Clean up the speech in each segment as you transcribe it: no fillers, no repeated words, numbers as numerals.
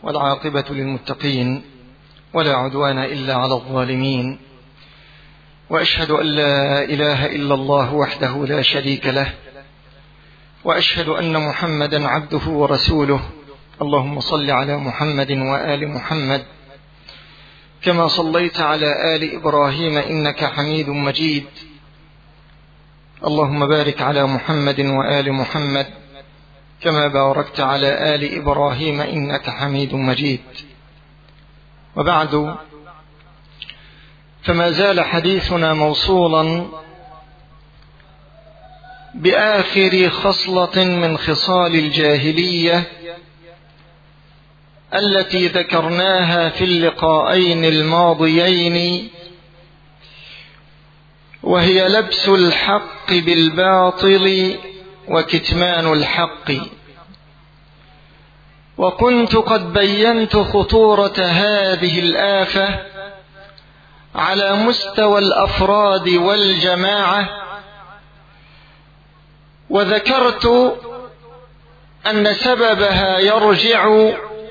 والعاقبة للمتقين ولا عدوان إلا على الظالمين، وأشهد أن لا إله إلا الله وحده لا شريك له، وأشهد أن محمدا عبده ورسوله. اللهم صل على محمد وآل محمد كما صليت على آل إبراهيم إنك حميد مجيد. اللهم بارك على محمد وآل محمد كما باركت على آل إبراهيم إنك حميد مجيد. وبعد، فما زال حديثنا موصولا بآخر خصلة من خصال الجاهلية التي ذكرناها في اللقاءين الماضيين، وهي لبس الحق بالباطل وكتمان الحق. وكنت قد بينت خطورة هذه الآفة على مستوى الأفراد والجماعة، وذكرت أن سببها يرجع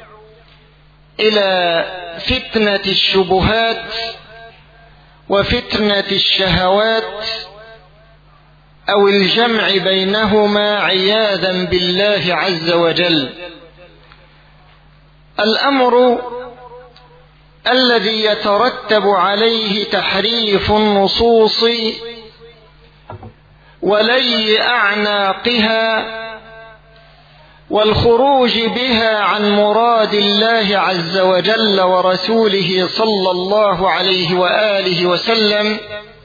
إلى فتنة الشبهات وفتنة الشهوات أو الجمع بينهما عياذا بالله عز وجل. الأمر الذي يترتب عليه تحريف النصوص ولي أعناقها والخروج بها عن مراد الله عز وجل ورسوله صلى الله عليه وآله وسلم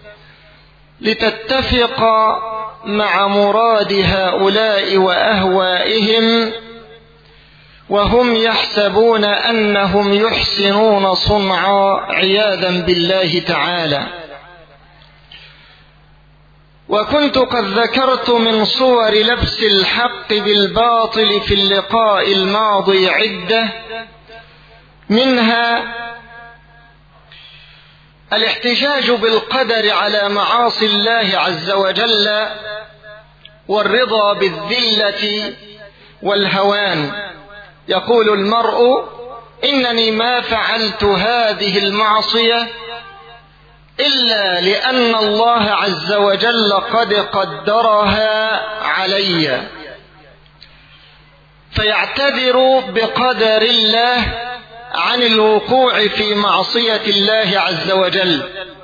لتتفق مع مراد هؤلاء وأهوائهم، وهم يحسبون أنهم يحسنون صنعا عياذا بالله تعالى. وكنت قد ذكرت من صور لبس الحق بالباطل في اللقاء الماضي عدة، منها الاحتجاج بالقدر على معاصي الله عز وجل والرضا بالذلة والهوان. يقول المرء: إنني ما فعلت هذه المعصية إلا لأن الله عز وجل قد قدرها علي، فيعتذر بقدر الله عن الوقوع في معصية الله عز وجل،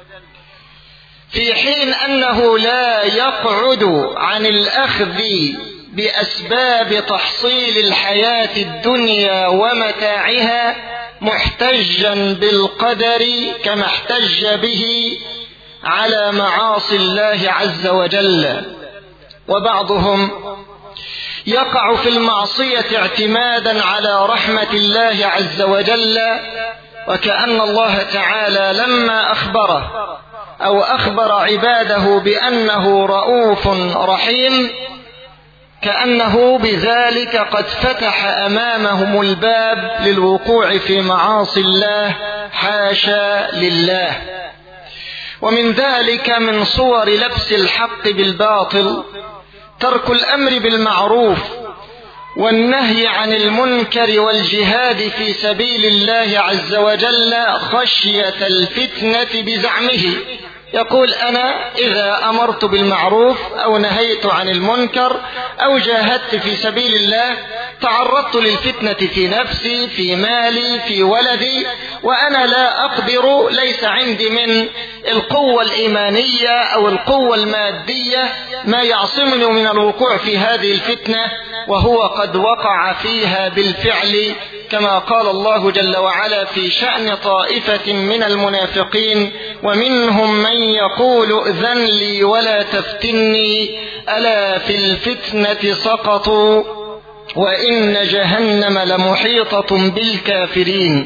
في حين أنه لا يقعد عن الأخذ بأسباب تحصيل الحياة الدنيا ومتاعها محتجا بالقدر كما احتج به على معاصي الله عز وجل. وبعضهم يقع في المعصية اعتمادا على رحمة الله عز وجل، وكأن الله تعالى لما أخبره أو أخبر عباده بأنه رؤوف رحيم كأنه بذلك قد فتح أمامهم الباب للوقوع في معاصي الله، حاشا لله. ومن ذلك من صور لبس الحق بالباطل ترك الأمر بالمعروف والنهي عن المنكر والجهاد في سبيل الله عز وجل خشية الفتنة بزعمه. يقول: أنا إذا أمرت بالمعروف أو نهيت عن المنكر أو جاهدت في سبيل الله تعرضت للفتنة في نفسي، في مالي، في ولدي، وأنا لا أقدر، ليس عندي من القوة الإيمانية أو القوة المادية ما يعصمني من الوقوع في هذه الفتنة، وهو قد وقع فيها بالفعل، كما قال الله جل وعلا في شأن طائفة من المنافقين: ومنهم من يقول ائذن لي ولا تفتني ألا في الفتنة سقطوا وإن جهنم لمحيطة بالكافرين.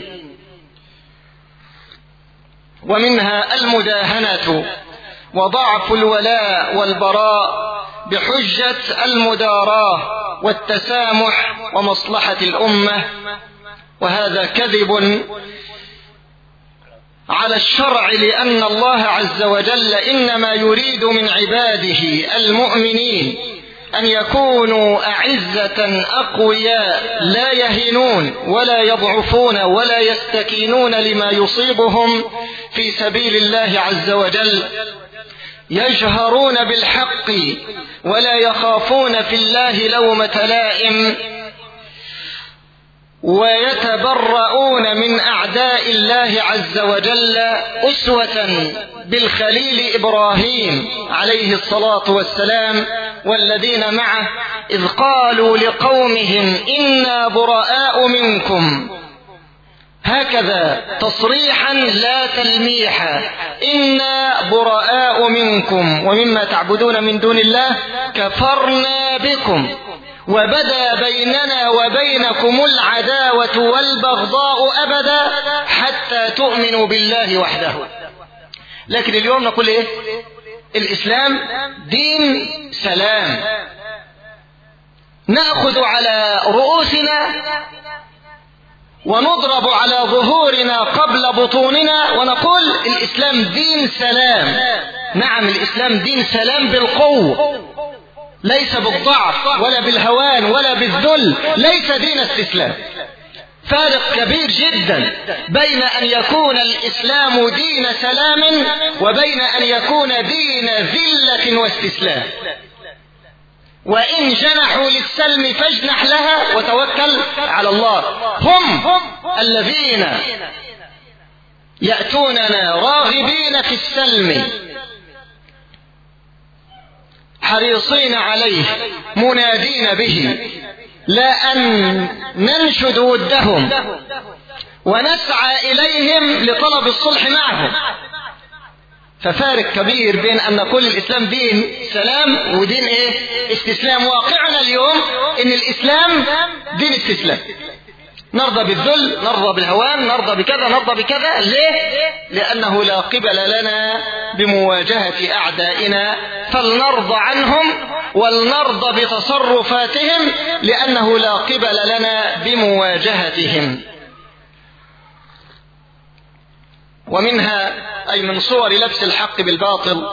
ومنها المداهنة وضعف الولاء والبراء بحجة المداراة والتسامح ومصلحة الأمة، وهذا كذب على الشرع، لأن الله عز وجل إنما يريد من عباده المؤمنين أن يكونوا أعزة أقوياء لا يهينون ولا يضعفون ولا يستكينون لما يصيبهم في سبيل الله عز وجل، يجهرون بالحق ولا يخافون في الله لومة لائم، ويتبرؤون من أعداء الله عز وجل أسوة بالخليل إبراهيم عليه الصلاة والسلام والذين معه، إذ قالوا لقومهم إنا براء منكم، هكذا تصريحا لا تلميحا، إنا براء منكم ومما تعبدون من دون الله كفرنا بكم وبدا بيننا وبينكم العداوة والبغضاء أبدا حتى تؤمنوا بالله وحده. لكن اليوم نقول إيه؟ الإسلام دين سلام، نأخذ على رؤوسنا ونضرب على ظهورنا قبل بطوننا ونقول الإسلام دين سلام. نعم، الإسلام دين سلام بالقوة، ليس بالضعف ولا بالهوان ولا بالذل، ليس دين استسلام. فارق كبير جدا بين أن يكون الإسلام دين سلام وبين أن يكون دين ذلة واستسلام. وإن جنحوا للسلم فاجنح لها وتوكل على الله. هم الذين يأتوننا راغبين في السلم حريصين عليه منادين به، لا أن ننشد ودهم ونسعى إليهم لطلب الصلح معهم. ففارق كبير بين أن نقول الإسلام دين سلام ودين إيه؟ استسلام. واقعنا اليوم إن الإسلام دين استسلام، نرضى بالذل، نرضى بالهوان، نرضى بكذا، نرضى بكذا. ليه؟ لأنه لا قبل لنا بمواجهة أعدائنا، فلنرضى عنهم ولنرضى بتصرفاتهم لأنه لا قبل لنا بمواجهتهم. ومنها أي من صور لبس الحق بالباطل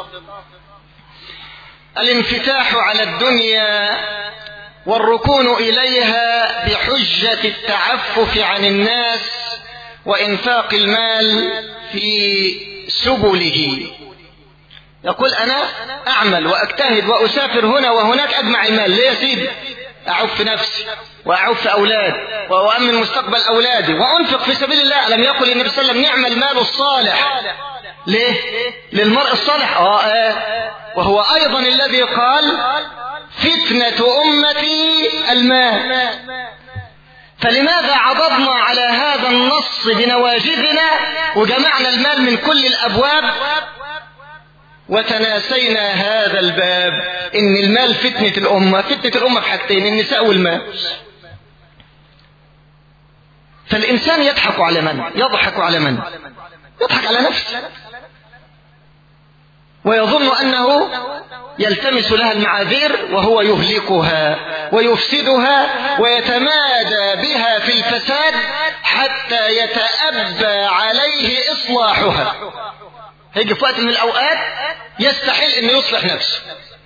الانفتاح على الدنيا والركون إليها بحجة التعفف عن الناس وإنفاق المال في سبله. يقول أنا أعمل وأجتهد وأسافر هنا وهناك أجمع المال. ليه يا سيدي؟ أعف نفسي وأعف أولاد وأؤمن مستقبل أولادي وأنفق في سبيل الله. ألم يقل النبي صلى الله عليه وسلم نعم المال الصالح؟ ليه؟ للمرء الصالح. وهو أيضا الذي قال فتنة أمتي المال. فلماذا عضضنا على هذا النص بنواجذنا وجمعنا المال من كل الأبواب وتناسينا هذا الباب؟ إن المال فتنة الأمة. فتنة الأمة في حاجتين: النساء والمال. فالإنسان يضحك على من؟ يضحك على من؟ يضحك على نفسه ويظن أنه يلتمس لها المعاذير وهو يهلكها ويفسدها ويتمادى بها في الفساد حتى يتأبى عليه إصلاحها. هيجي في وقت من الأوقات يستحيل أن يصلح نفسه.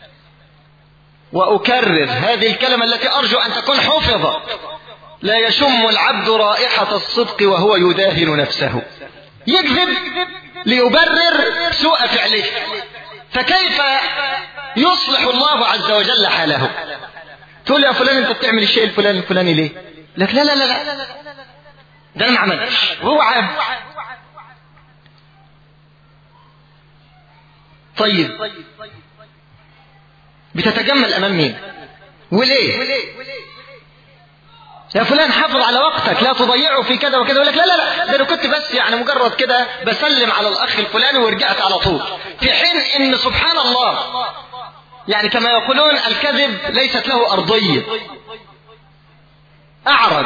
وأكرر هذه الكلمة التي أرجو أن تكون حفظة: لا يشم العبد رائحة الصدق وهو يداهن نفسه. يكذب ليبرر سوء فعله، فكيف يصلح الله عز وجل حاله؟ تقول يا فلان انت بتعمل الشيء الفلاني ليه؟ لك لا لا لا لا، ده انا ما عملتش وهو عام. طيب بتتجمل امام مين وليه؟ يا فلان حافظ على وقتك لا تضيعه في كذا وكذا. يقول لك لا لا لا، ده انا كنت بس يعني مجرد كده بسلم على الاخ الفلاني ورجعت على طول. في حين ان سبحان الله يعني كما يقولون الكذب ليست له ارضيه. اعرض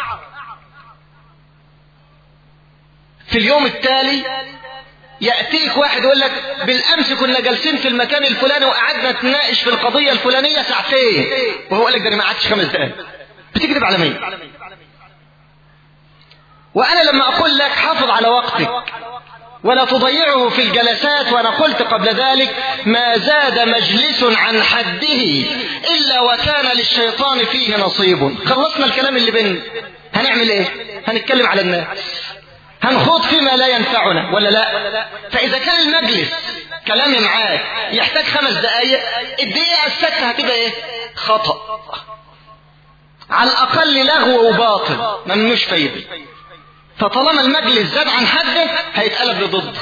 في اليوم التالي يأتيك واحد يقول لك بالأمس كنا جالسين في المكان الفلاني وقعدنا نتناقش في القضية الفلانية ساعتين، وهو قال لك ده انا ما قعدتش 5 دقائق. بتكذب على مين؟ وأنا لما أقول لك حافظ على وقتك ولا تضيعه في الجلسات. وأنا قلت قبل ذلك ما زاد مجلس عن حده إلا وكان للشيطان فيه نصيب. خلصنا الكلام اللي بيننا، هنعمل ايه؟ هنتكلم على الناس، هنخوض فيما لا ينفعنا ولا لا؟ فإذا كان المجلس كلامي معاك يحتاج 5 دقايق، الدقيقة السادسة هتبقى ايه؟ خطأ، على الأقل لغو وباطل ممنوش فايدة. فطالما المجلس زاد عن حده هيتقلب لضده.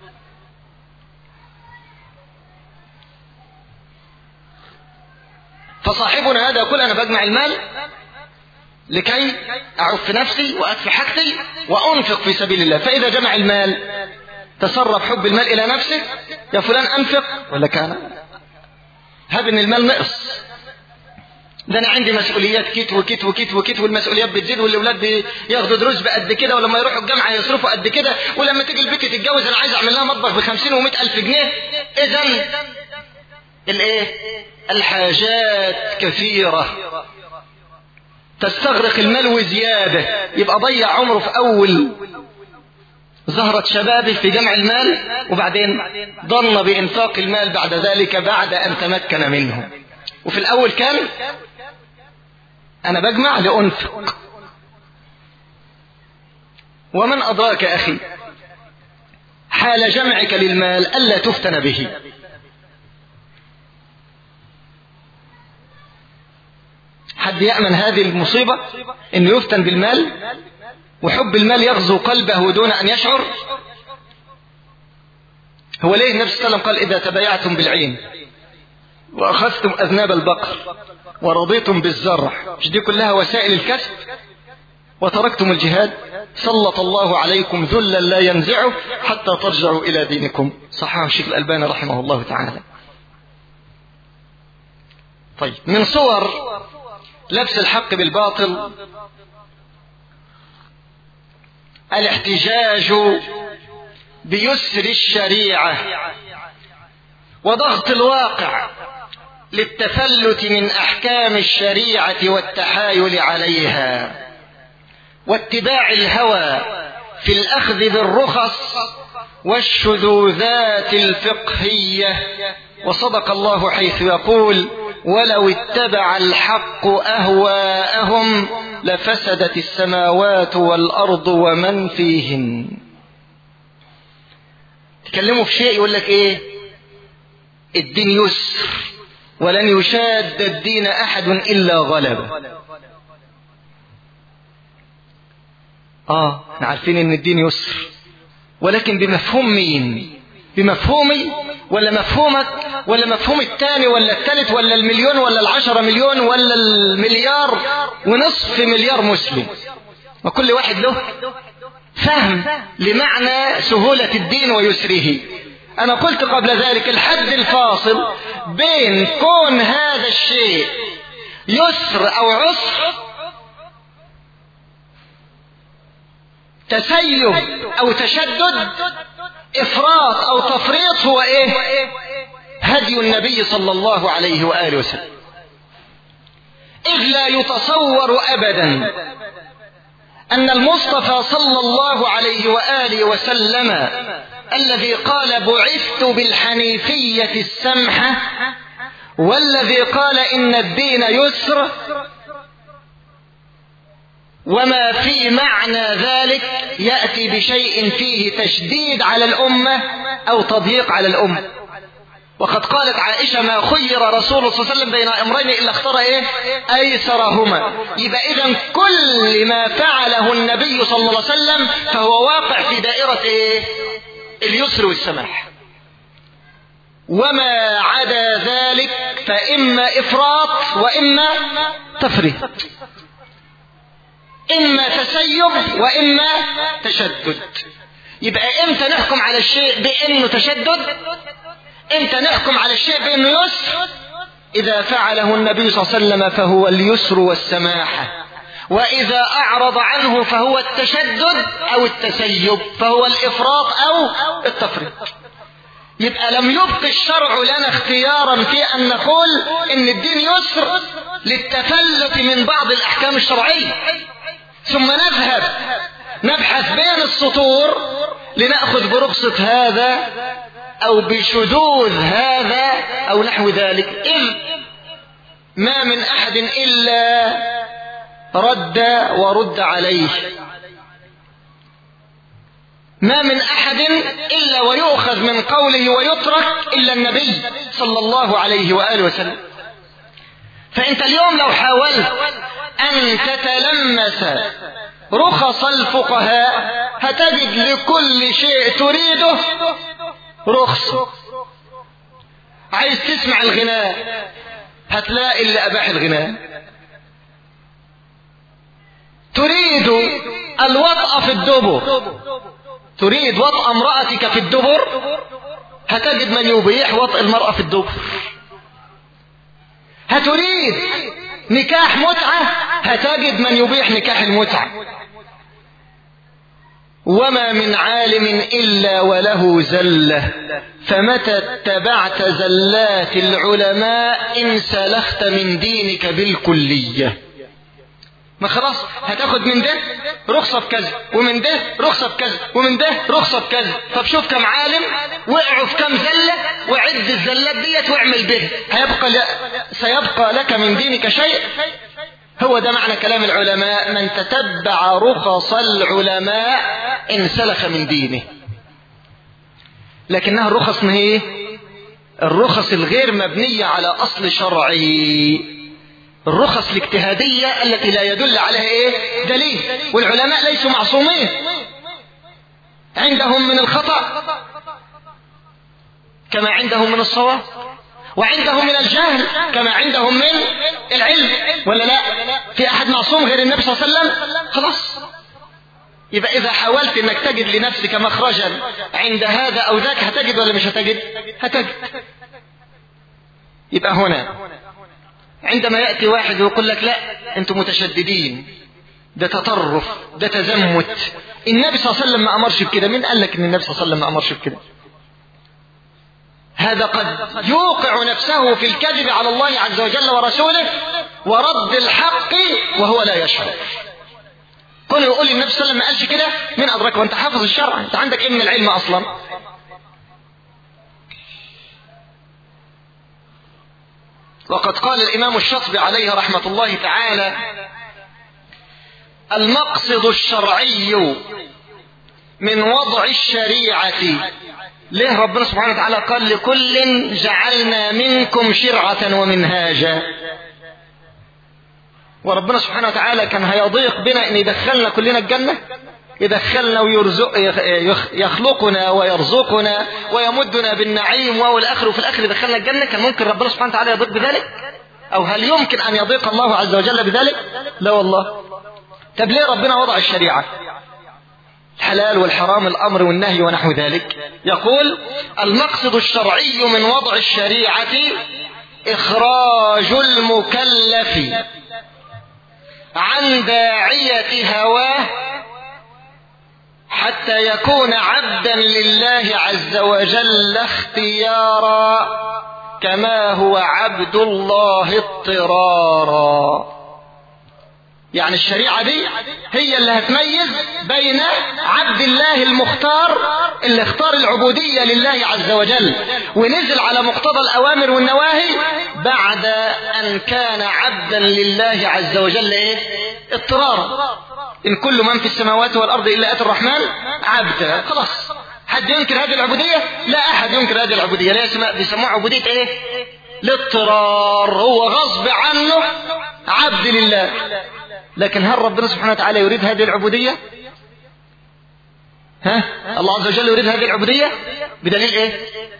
فصاحبنا هذا يقول أنا بجمع المال لكي أعف نفسي وأكفي حاجتي وأنفق في سبيل الله. فإذا جمع المال تسرب حب المال إلى نفسه، يا فلان أنفق ولا كان هب إن المال نقص، ده أنا عندي مسؤوليات كيت وكيت وكيت وكيت، والمسؤوليات بتزيد، والأولاد بياخدوا دروس بقد كده، ولما يروحوا الجامعة يصرفوا قد كده، ولما تيجي البنت تتجوز أنا عايز أعمل لها مطبخ ب50 و100 ألف جنيه. إذن الإيه؟ الحاجات كثيرة تستغرق المال وزيادة، يبقى ضيع عمره في أول زهرة شبابه في جمع المال، وبعدين ضن بإنفاق المال بعد ذلك بعد أن تمكن منه. وفي الأول كان أنا بجمع لأنفق. ومن أدراك أخي حال جمعك للمال ألا تفتن به. حد يأمن هذه المصيبة إنه يفتن بالمال وحب المال يغزو قلبه دون أن يشعر؟ هو ليه النبي صلى الله عليه وسلم قال إذا تبايعتم بالعين وأخذتم أذناب البقر ورضيتم بالزرع، مش دي كلها وسائل الكسب، وتركتم الجهاد سلط الله عليكم ذلا لا ينزعه حتى ترجعوا إلى دينكم. صححه الشيخ الألباني رحمه الله تعالى. طيب، من صور لبس الحق بالباطل الاحتجاج بيسر الشريعة وضغط الواقع للتفلت من أحكام الشريعة والتحايل عليها واتباع الهوى في الأخذ بالرخص والشذوذات الفقهية. وصدق الله حيث يقول ولو اتبع الحق أهواءهم لفسدت السماوات والأرض ومن فيهن. تكلموا في شيء يقول لك ايه؟ الدين يسر ولن يشاد الدين أحد إلا غلبه. احنا عارفين ان الدين يسر، ولكن بمفهوم مين؟ بمفهومي ولا مفهومك ولا مفهوم الثاني ولا الثالث ولا المليون ولا 10 مليون ولا المليار ونصف مليار مسلم؟ وكل واحد له فهم لمعنى سهولة الدين ويسره. أنا قلت قبل ذلك الحد الفاصل بين كون هذا الشيء يسر أو عسر، تسيب أو تشدد، إفراط أو تفريط، هو إيه؟ هدي النبي صلى الله عليه وآله وسلم. إذ لا يتصور أبدا أن المصطفى صلى الله عليه وآله وسلم الذي قال بعثت بالحنيفية السمحة، والذي قال إن الدين يسر، وما في معنى ذلك يأتي بشيء فيه تشديد على الأمة أو تضييق على الأمة. وقد قالت عائشة ما خير رسول الله صلى الله عليه وسلم بين أمرين إلا اختار إيه؟ أيسرهما. يبقى إذن كل ما فعله النبي صلى الله عليه وسلم فهو واقع في دائرة إيه؟ اليسر والسماح، وما عدا ذلك فإما إفراط وإما تفريط، إما تسيب وإما تشدد. يبقى إمتى نحكم على الشيء بأنه تشدد؟ إمتى نحكم على الشيء بأنه يسر؟ إذا فعله النبي صلى الله عليه وسلم فهو اليسر والسماحة، وإذا أعرض عنه فهو التشدد أو التسيب، فهو الإفراط أو التفريط. يبقى لم يبق الشرع لنا اختيارا في أن نقول إن الدين يسر للتفلت من بعض الأحكام الشرعية، ثم نذهب نبحث بين السطور لنأخذ برخصة هذا أو بشذوذ هذا أو نحو ذلك، إذ ما من أحد إلا رد ورد عليه، ما من أحد إلا ويؤخذ من قوله ويترك إلا النبي صلى الله عليه وآله وسلم. فأنت اليوم لو حاولت أن تتلمس رخص الفقهاء هتجد لكل شيء تريده رخصة. عايز تسمع الغناء هتلاقي اللي أباح الغناء. تريد الوطأ في الدبر، تريد وطأ امرأتك في الدبر هتجد من يبيح وطأ المرأة في الدبر. هتريد نكاح متعة هتجد من يبيح نكاح المتعة. وما من عالم إلا وله زلة، فمتى اتبعت زلات العلماء انسلخت من دينك بالكلية. ما خلاص هتاخد من ده رخصة بكذا ومن ده رخصة بكذا ومن ده رخصة بكذا. طب شوف كم عالم وقعوا في كم زلة وعد الزلات ديت واعمل به، سيبقى لك من دينك شيء؟ هو ده معنى كلام العلماء: من تتبع رخص العلماء انسلخ من دينه. لكنها الرخص ما هي الرخص الغير مبنية على أصل شرعي، الرخص الاجتهادية التي لا يدل عليها دليل. والعلماء ليسوا معصومين، عندهم من الخطأ كما عندهم من الصواب، وعندهم من الجهل كما عندهم من العلم، ولا لا؟ في أحد معصوم غير النبي صلى الله عليه وسلم؟ خلاص. يبقى إذا حاولت أنك تجد لنفسك مخرجا عند هذا أو ذاك هتجد ولا مش هتجد؟ هتجد. يبقى هنا عندما يأتي واحد ويقول لك لا أنتم متشددين، ده تطرف، ده تزمت، النبي صلى الله عليه وسلم ما أمرش بكده. مين قال لك أن النبي صلى الله عليه وسلم ما أمرش بكده؟ هذا قد يوقع نفسه في الكذب على الله عز وجل ورسوله ورد الحق وهو لا يشعر. كونه يقول النبي صلى الله عليه وسلم ما قالش كده، من أدرك؟ وأنت حافظ الشرع، أنت عندك إيه من العلم أصلا؟ وقد قال الإمام الشاطبي عليه رحمة الله تعالى: المقصد الشرعي من وضع الشريعة. ليه ربنا سبحانه وتعالى قال لكل جعلنا منكم شرعة ومنهاجا؟ وربنا سبحانه وتعالى كان هيضيق بنا ان يدخلنا كلنا الجنة، يدخلنا يخلقنا ويرزقنا ويمدنا بالنعيم والآخر، وفي الآخر يدخلنا الجنة؟ كان ممكن ربنا سبحانه وتعالى يضيق بذلك؟ أو هل يمكن أن يضيق الله عز وجل بذلك؟ لا والله. طب ليه ربنا وضع الشريعة؟ الحلال والحرام، الأمر والنهي ونحو ذلك. يقول: المقصد الشرعي من وضع الشريعة إخراج المكلف عن داعية هواه حتى يكون عبدا لله عز وجل اختيارا كما هو عبد الله اضطرارا. يعني الشريعة دي هي اللي هتميز بين عبد الله المختار اللي اختار العبودية لله عز وجل ونزل على مقتضى الأوامر والنواهي بعد أن كان عبدا لله عز وجل اضطرارا. إن كل من في السماوات والأرض إلا آتي الرحمن عبدا. خلاص، حد ينكر هذه العبودية؟ لا أحد ينكر هذه العبودية. لا، بيسموها عبودية الاضطرار، هو غصب عنه عبد لله. لكن هل ربنا سبحانه وتعالى يريد هذه العبودية؟ الله عز وجل يريد هذه العبودية بدليل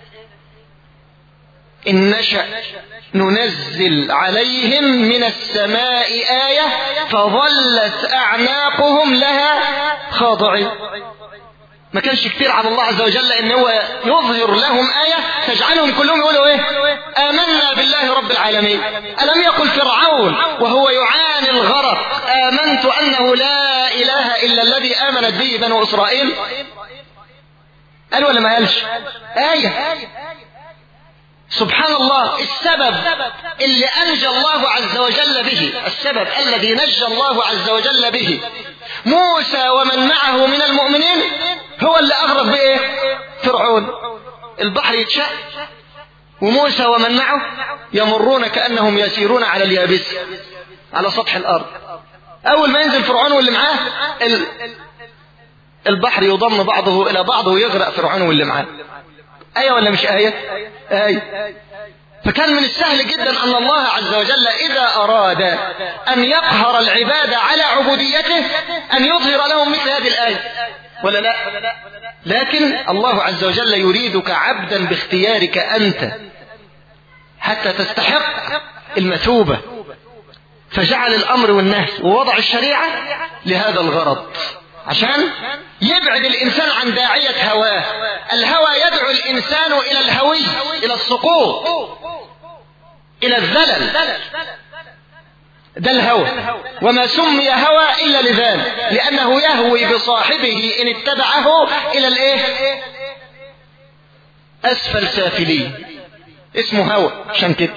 إن نشأ ننزل عليهم من السماء آية فظلت أعناقهم لها خاضعين. ما كانش كتير على الله عز وجل إن هو يظهر لهم آية تجعلهم كلهم يقولوا آمنا بالله رب العالمين. ألم يقل فرعون وهو يعاني الغرق: آمنت أنه لا إله إلا الذي آمنت به بنو إسرائيل؟ قال ولا ما قالش؟ آية. سبحان الله. السبب اللي أنجى الله عز وجل به، السبب الذي نجى الله عز وجل به موسى ومن معه من المؤمنين هو اللي أغرق بإيه؟ فرعون. البحر يتشق وموسى ومن معه يمرون كأنهم يسيرون على اليابس على سطح الأرض. أول ما ينزل فرعون واللي معاه البحر يضم بعضه إلى بعض ويغرق فرعون واللي معاه. آية ولا مش آية؟ آية. فكان من السهل جدا أن الله عز وجل إذا أراد أن يقهر العباد على عبوديته أن يظهر لهم مثل هذه الآية، ولا لا؟ لكن الله عز وجل يريدك عبدا باختيارك أنت حتى تستحق المثوبة، فجعل الأمر والنهي ووضع الشريعة لهذا الغرض، عشان يبعد الإنسان عن داعية هواه. الهوى يدعو الإنسان إلى الهوي، إلى السقوط، إلى الذلل، ده الهوى. وما سمي هوى إلا لذلك، لأنه يهوي بصاحبه إن اتبعه إلى الإيه؟ أسفل سافلين، اسمه هوى عشان كده.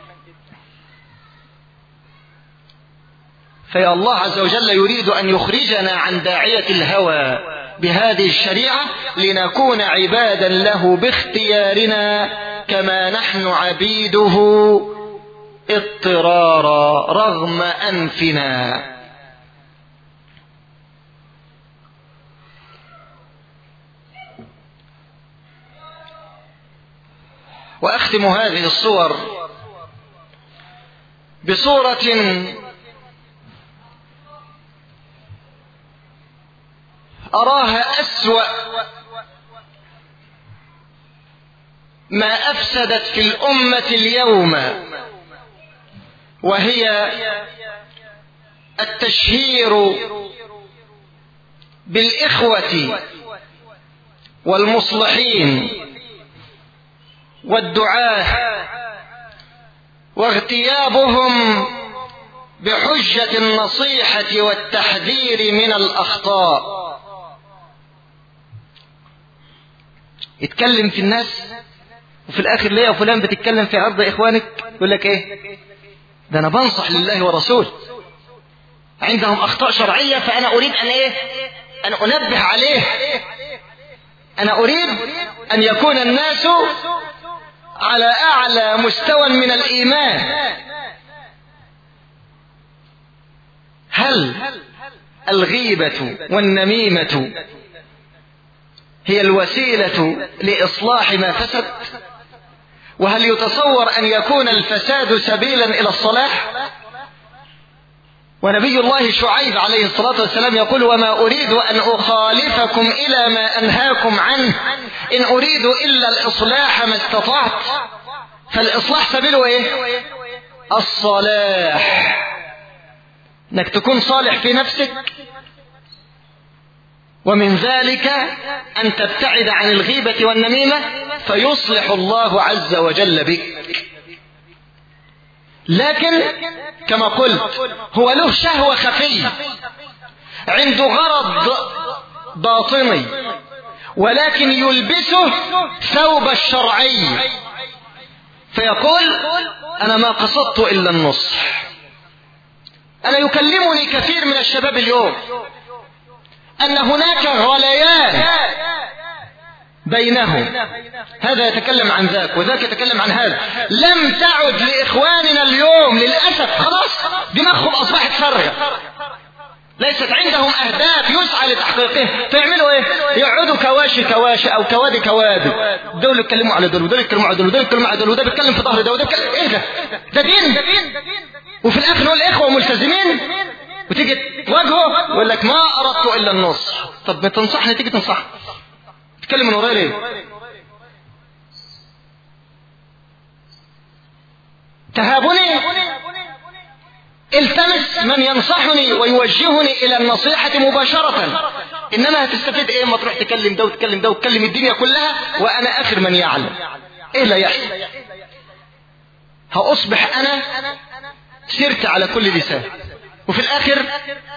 فيا الله عز وجل يريد أن يخرجنا عن داعية الهوى بهذه الشريعة لنكون عبادا له باختيارنا كما نحن عبيده اضطرارا رغم أنفنا. وأختم هذه الصور بصورة أراها أسوأ ما أفسدت في الأمة اليوم، وهي التشهير بالإخوة والمصلحين والدعاة واغتيابهم بحجة النصيحة والتحذير من الأخطاء. يتكلم في الناس وفي الآخر ليه فلان بتتكلم في عرض إخوانك يقول لك إيه؟ ده أنا بنصح لله ورسول، عندهم أخطاء شرعية فأنا أريد أن إيه؟ أن أنبه عليه. أنا أريد أن يكون الناس على أعلى مستوى من الإيمان. هل الغيبة والنميمة هي الوسيلة لإصلاح ما فسد؟ وهل يتصور أن يكون الفساد سبيلا إلى الصلاح؟ ونبي الله شعيب عليه الصلاة والسلام يقول: وما أريد أن أخالفكم إلى ما أنهاكم عنه إن أريد إلا الإصلاح ما استطعت. فالإصلاح سبيله إيه؟ الصلاح، أنك تكون صالح في نفسك، ومن ذلك أن تبتعد عن الغيبة والنميمة فيصلح الله عز وجل بك. لكن كما قلت هو له شهوة خفية، عنده غرض باطني، ولكن يلبسه ثوب الشرعي، فيقول: أنا ما قصدت إلا النصح. أنا يكلمني كثير من الشباب اليوم أن هناك غليان بينهم، هذا يتكلم عن ذاك وذاك يتكلم عن هذا. لم تعد لإخواننا اليوم للأسف، خلاص دماغهم أصبحت فارغة، ليست عندهم أهداف يسعى لتحقيقها، فيعملوا إيه؟ يقعدوا كواشي أو كوادي، دول يتكلموا على دول ودول يتكلموا على دول ودول يتكلموا على دول، وده بيتكلم في ظهر ده وده بيتكلم. إيه ده دين؟ وفي الآخر نقول الإخوة ملتزمين، وتيجي تواجهه ويقول لك: ما أردت إلا النصح. طب ما تنصحني، تيجي تنصح تتكلم من ورايا ليه؟ تهابني؟ التمس من ينصحني ويوجهني إلى النصيحة مباشرة. إنما هتستفيد إيه ما تروح تكلم ده وتكلم ده وتكلم الدنيا كلها وأنا آخر من يعلم؟ إيه لا يحصل؟ هأصبح أنا سرت على كل لسان، وفي الآخر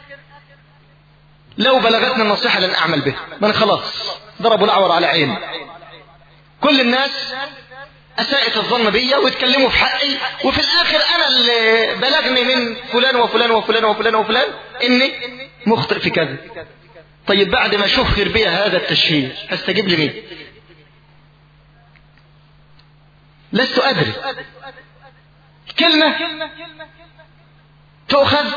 لو بلغتنا النصيحة لن أعمل به. من خلاص ضربوا العور على عيني، كل الناس أساءت الظن بي ويتكلموا في حقي، وفي الآخر أنا اللي بلغني من فلان وفلان وفلان وفلان وفلان إني مخطئ في كذا. طيب بعد ما شهر بي هذا التشهير هستجيب لمين؟ لست أدري. كلمة تؤخذ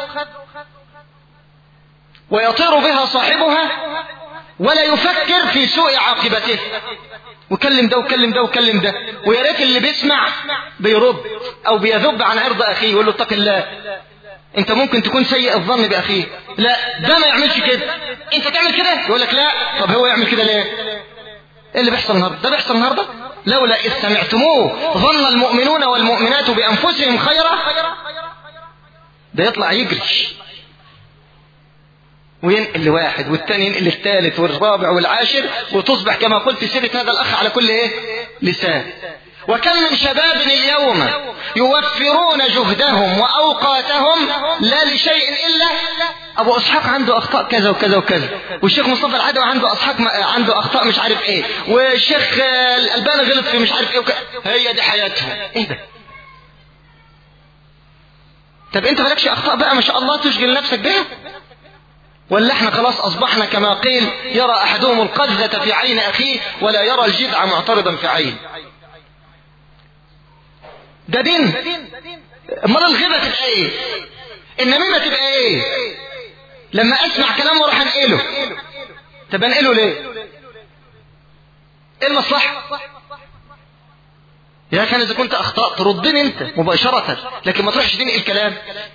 ويطير بها صاحبها ولا يفكر في سوء عاقبته، وكلم ده وكلم ده وكلم ده، ويا ريت اللي بيسمع بيرد او بيذب عن عرض اخيه يقول له اتق الله، انت ممكن تكون سيء الظن باخيه. لا، ده ما يعملش كده، انت تعمل كده، يقول لك لا. طب هو يعمل كده ليه؟ ايه اللي بيحصل النهارده؟ ده بيحصل النهارده. لولا اذ سمعتموه ظن المؤمنون والمؤمنات بانفسهم خيرا، ده يطلع يجري وينقل لواحد والتاني ينقل للثالث والرابع والعاشر، وتصبح كما قلت سيرة هذا الأخ على كل لسان. وكم من شباب اليوم يوفرون جهدهم وأوقاتهم لا لشيء إلا أبو إسحاق عنده أخطاء كذا وكذا وكذا، والشيخ مصطفى العدوي عنده أخطاء مش عارف إيه، والشيخ الألباني غلط في مش عارف إيه هي دي حياتهم. إيه ده؟ طب أنت مالكش أخطاء بقى ما شاء الله تشغل نفسك بها؟ ولا احنا خلاص أصبحنا كما قيل يرى أحدهم القذة في عين أخيه ولا يرى الجذع معترضا في عين؟ ده دين. امال الغيبة تبقى ايه؟ النميمة تبقى ايه؟ لما اسمع كلام وراح انقله، طب انقله ليه؟ ايه المصلحة؟ يا كان اذا كنت اخطأت تردني انت مباشرة، لكن ما تروحش تنقل الكلام.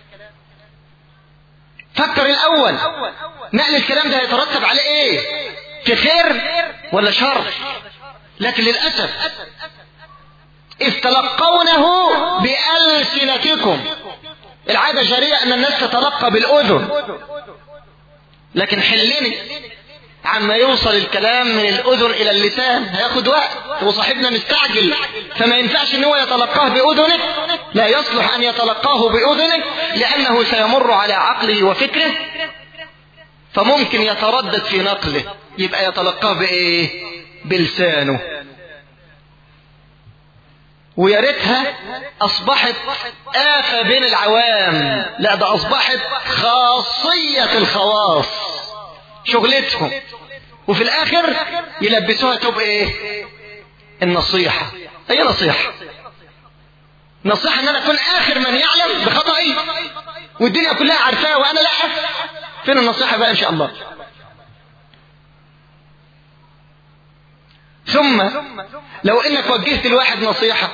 فكر الاول نقل الكلام ده هيترتب على ايه؟ في خير ولا شر؟ لكن للأسف إذ تلقونه بألسنتكم، العادة جارية أن الناس تتلقى بالأذن، لكن حلني عما يوصل الكلام من الأذن إلى اللسان هياخد وقت، وصاحبنا مستعجل، فما ينفعش أن هو يتلقاه بأذنك، لا يصلح أن يتلقاه بأذنك لأنه سيمر على عقله وفكره، فممكن يتردد في نقله، يبقى يتلقاه بإيه؟ بلسانه. ويا ريتها أصبحت آفة بين العوام، لا ده أصبحت خاصية الخواص، شغلتهم، وفي الآخر يلبسوها تبقى إيه؟ النصيحة. أي نصيحة؟ نصيحة أن أنا أكون آخر من يعلم بخطئي والدنيا كلها عارفاه وأنا لا؟ فين النصيحة بقى إن شاء الله؟ ثم لو انك وجهت الواحد نصيحة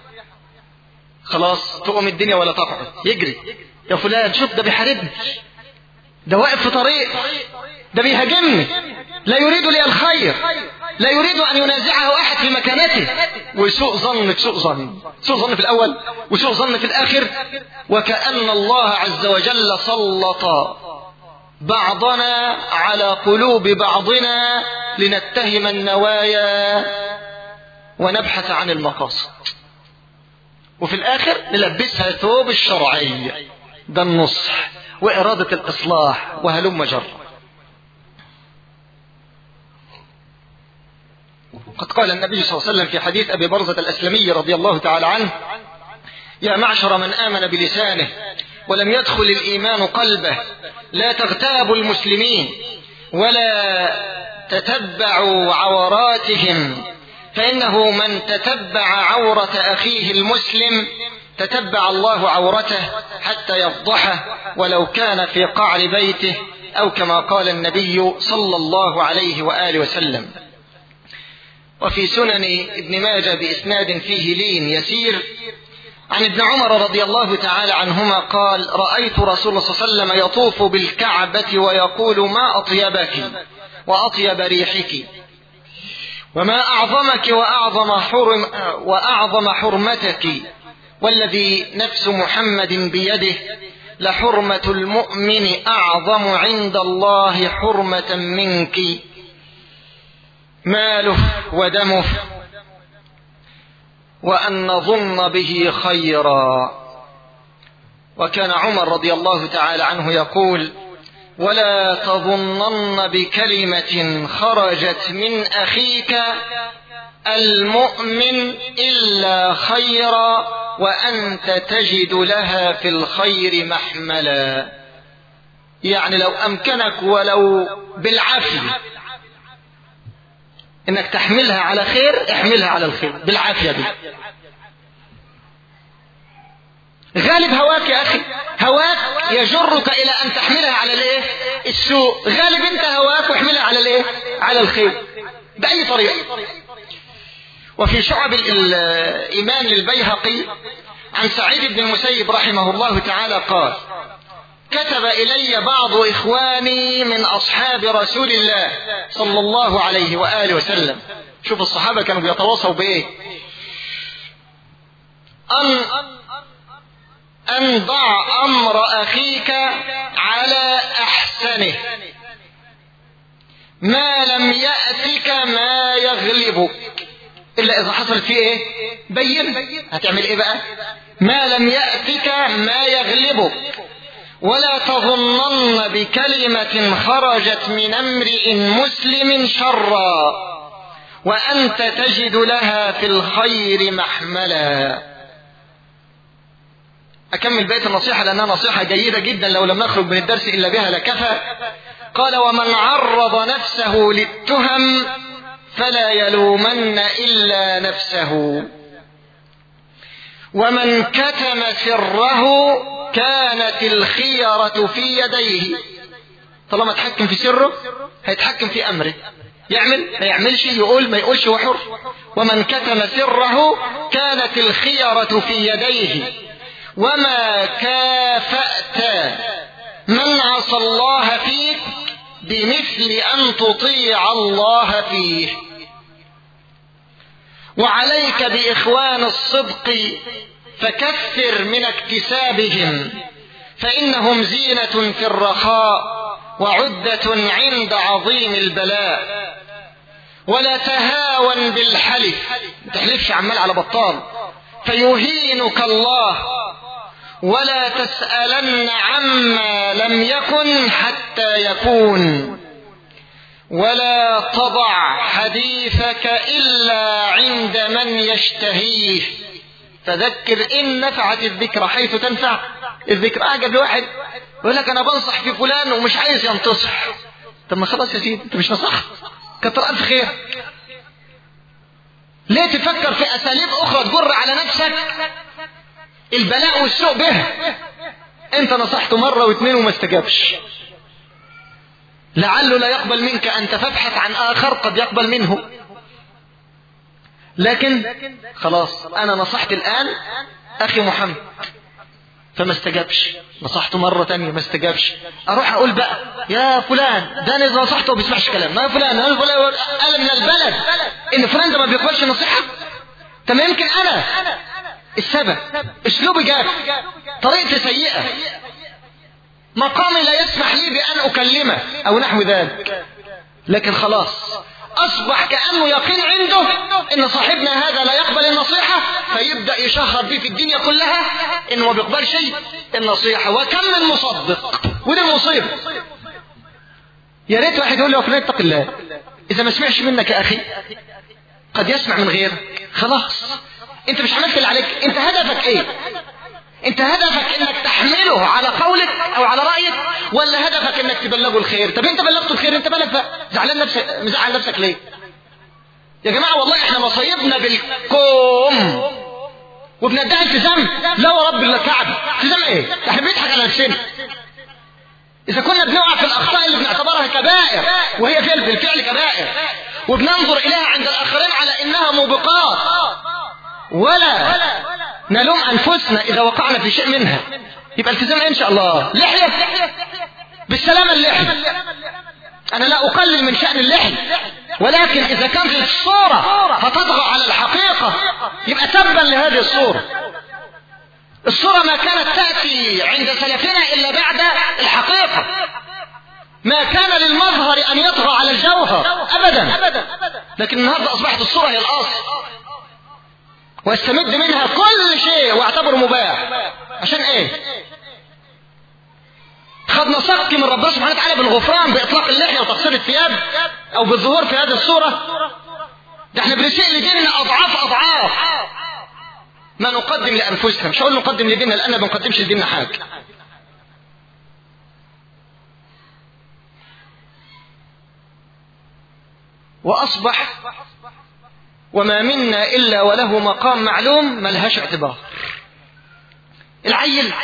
خلاص تقوم الدنيا ولا تقعد، يجري يا فلان شوف ده بيحاربني، ده واقف في طريق، ده بيهاجمني، لا يريد لي الخير، لا يريد ان ينازعه احد في مكانته، وسوء ظن سوء ظن، سوء ظن في الاول وسوء ظن في الاخر، وكأن الله عز وجل سلط بعضنا على قلوب بعضنا لنتهم النوايا ونبحث عن المقاصد، وفي الآخر نلبسها ثوب الشرعية، ده النصح وإرادة الإصلاح وهلم جر. قد قال النبي صلى الله عليه وسلم في حديث أبي برزة الأسلمي رضي الله تعالى عنه: يا معشر من آمن بلسانه ولم يدخل الإيمان قلبه، لا تغتابوا المسلمين ولا تتبعوا عوراتهم، فإنه من تتبع عورة أخيه المسلم تتبع الله عورته حتى يفضحه ولو كان في قعر بيته، أو كما قال النبي صلى الله عليه وآله وسلم. وفي سنن ابن ماجه بإسناد فيه لين يسير عن ابن عمر رضي الله تعالى عنهما قال: رأيت رسول الله صلى الله عليه وسلم يطوف بالكعبة ويقول: ما أطيبك وأطيب ريحك، وما أعظمك وأعظم حرمتك، والذي نفس محمد بيده لحرمة المؤمن أعظم عند الله حرمة منك، ماله ودمه، وأن نظن به خيرا. وكان عمر رضي الله تعالى عنه يقول: ولا تظنن بكلمة خرجت من أخيك المؤمن إلا خيرا وأنت تجد لها في الخير محملا. يعني لو أمكنك ولو بالعافية إنك تحملها على خير، احملها على الخير بالعافية دي. غالب هواك يا أخي، هواك يجرك إلى أن تحملها على الإيه؟ السوء. غالب أنت هواك واحملها على الإيه؟ على الخير بأي طريقة. وفي شعب الإيمان للبيهقي عن سعيد بن المسيب رحمه الله تعالى قال: كتب إلي بعض إخواني من أصحاب رسول الله صلى الله عليه وآله وسلم. شوف الصحابة كانوا بيتواصوا بإيه؟ أن ضع أمر أخيك على أحسنه ما لم يأتك ما يغلبك، إلا إذا حصلت فيه إيه؟ بين. هتعمل إيه بقى؟ ما لم يأتك ما يغلبك، ولا تظنن بكلمة خرجت من امرئ مسلم شرا وأنت تجد لها في الخير محملا. أكمل بيت النصيحة لأنها نصيحة جيدة جدا، لو لم نخرج من الدرس إلا بها لكفى. قال: ومن عرض نفسه للتهم فلا يلومن إلا نفسه، ومن كتم سره كانت الخيرة في يديه. طالما تحكم في سره هيتحكم في أمره، يعمل ما يعملش، يقول ما يقولش، هو حر. ومن كتم سره كانت الخيرة في يديه، وما كافأت من عصى الله فيك بمثل أن تطيع الله فيه. وعليك بإخوان الصدق فكثر من اكتسابهم، فإنهم زينة في الرخاء وعدة عند عظيم البلاء. ولا تهاون بالحلف، ما تحلفش عمال على بطال فيهينك الله. ولا تسألن عما لم يكن حتى يكون. ولا تضع حديثك إلا عند من يشتهيه، فذكر إن نفعت الذكر حيث تنفع. الذكر أعجب لواحد يقول لك أنا بنصح في فلان ومش عايز ينتصح. طب ما خلاص يا سيدي، أنت مش نصحت، كتر ألف خير. ليه تفكر في أساليب أخرى تجر على نفسك البلاء والسوء به؟ أنت نصحته مرة واثنين وما استجابش، لعله لا يقبل منك أنت، فابحث عن آخر قد يقبل منه. لكن خلاص أنا نصحت الآن أخي محمد فما استجابش، نصحته مرة تانية ما استجابش، أروح أقول بقى يا فلان ده أنا نصحته وما بيسمعش كلام، ما فلان قال من البلد إن فلان ده ما بيقبلش نصيحة. طب يمكن أنا السبب، أسلوبي جاف، طريقتي سيئة، مقامي لا يسمح لي بأن أكلمه أو نحو ذلك. لكن خلاص أصبح كأنه يقين عنده إن صاحبنا هذا لا يقبل النصيحة، فيبدأ يشهر بيه في الدنيا كلها إنه ما بيقبلش النصيحة. وكم من مصدق، ودي المصيبة. يا ريت واحد يقول له يا فلان اتق الله، إذا ما سمعش منك يا أخي قد يسمع من غيرك. خلاص أنت مش عملت اللي عليك. أنت هدفك إيه؟ أنت هدفك إنك تحمله على قولك أو على رأيك، ولا هدفك إنك تبلغه الخير؟ طب أنت بلغته الخير، أنت مالك بقى مزعل نفسك ليه؟ يا جماعة والله إحنا مصايبنا بالكوم وبندعي التزام. لا ورب الكعب، التزام إيه؟ إحنا بنضحك على نفسنا. إذا كنا بنقع في الأخطاء اللي بنعتبرها كبائر وهي بالفعل كبائر، وبننظر إليها عند الآخرين على إنها موبقات، ولا نلوم أنفسنا إذا وقعنا في شيء منها، يبقى التزام إن شاء الله. لحية بالسلامة، اللحية أنا لا أقلل من شأن اللحية، ولكن إذا كانت الصورة هتطغى على الحقيقة يبقى تبا لهذه الصورة. الصورة ما كانت تأتي عند سلفنا إلا بعد الحقيقة، ما كان للمظهر أن يطغى على الجوهر أبدا. لكن النهاردة أصبحت الصورة هي الأصل، واستمد منها كل شيء واعتبره مباح. عشان ايه؟ خدنا صك من ربنا سبحانه وتعالى بالغفران باطلاق اللحية وتقصير الثياب او بالظهور في هذه الصورة. ده احنا بنسيء لديننا اضعاف ما نقدم لانفسنا. مش هقول نقدم لديننا لان ما بنقدمش لديننا حاجة. وأصبح وما منا إلا وله مقام معلوم ملهاش اعتبار. العيل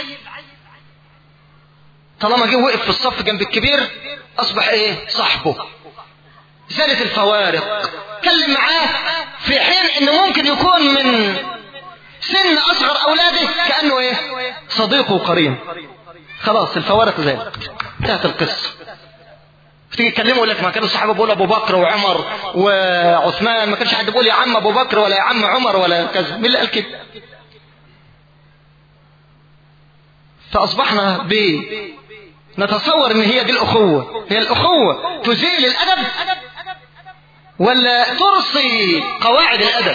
طالما جه وقف في الصف جنب الكبير أصبح إيه؟ صاحبه. زادت الفوارق. كلم معاه في حين إنه ممكن يكون من سن أصغر أولاده كأنه إيه؟ صديقه وقرين. خلاص الفوارق زادت، انتهت القصة. تيجي تكلمه يقول لك ما كانوا الصحابة بيقولوا أبو بكر وعمر وعثمان، ما كانش حد بيقول يا عم أبو بكر ولا يا عم عمر ولا كذا. مين اللي قال كده؟ فأصبحنا نتصور ان هي دي الأخوة. هي الأخوة تزيل الأدب ولا ترصي قواعد الأدب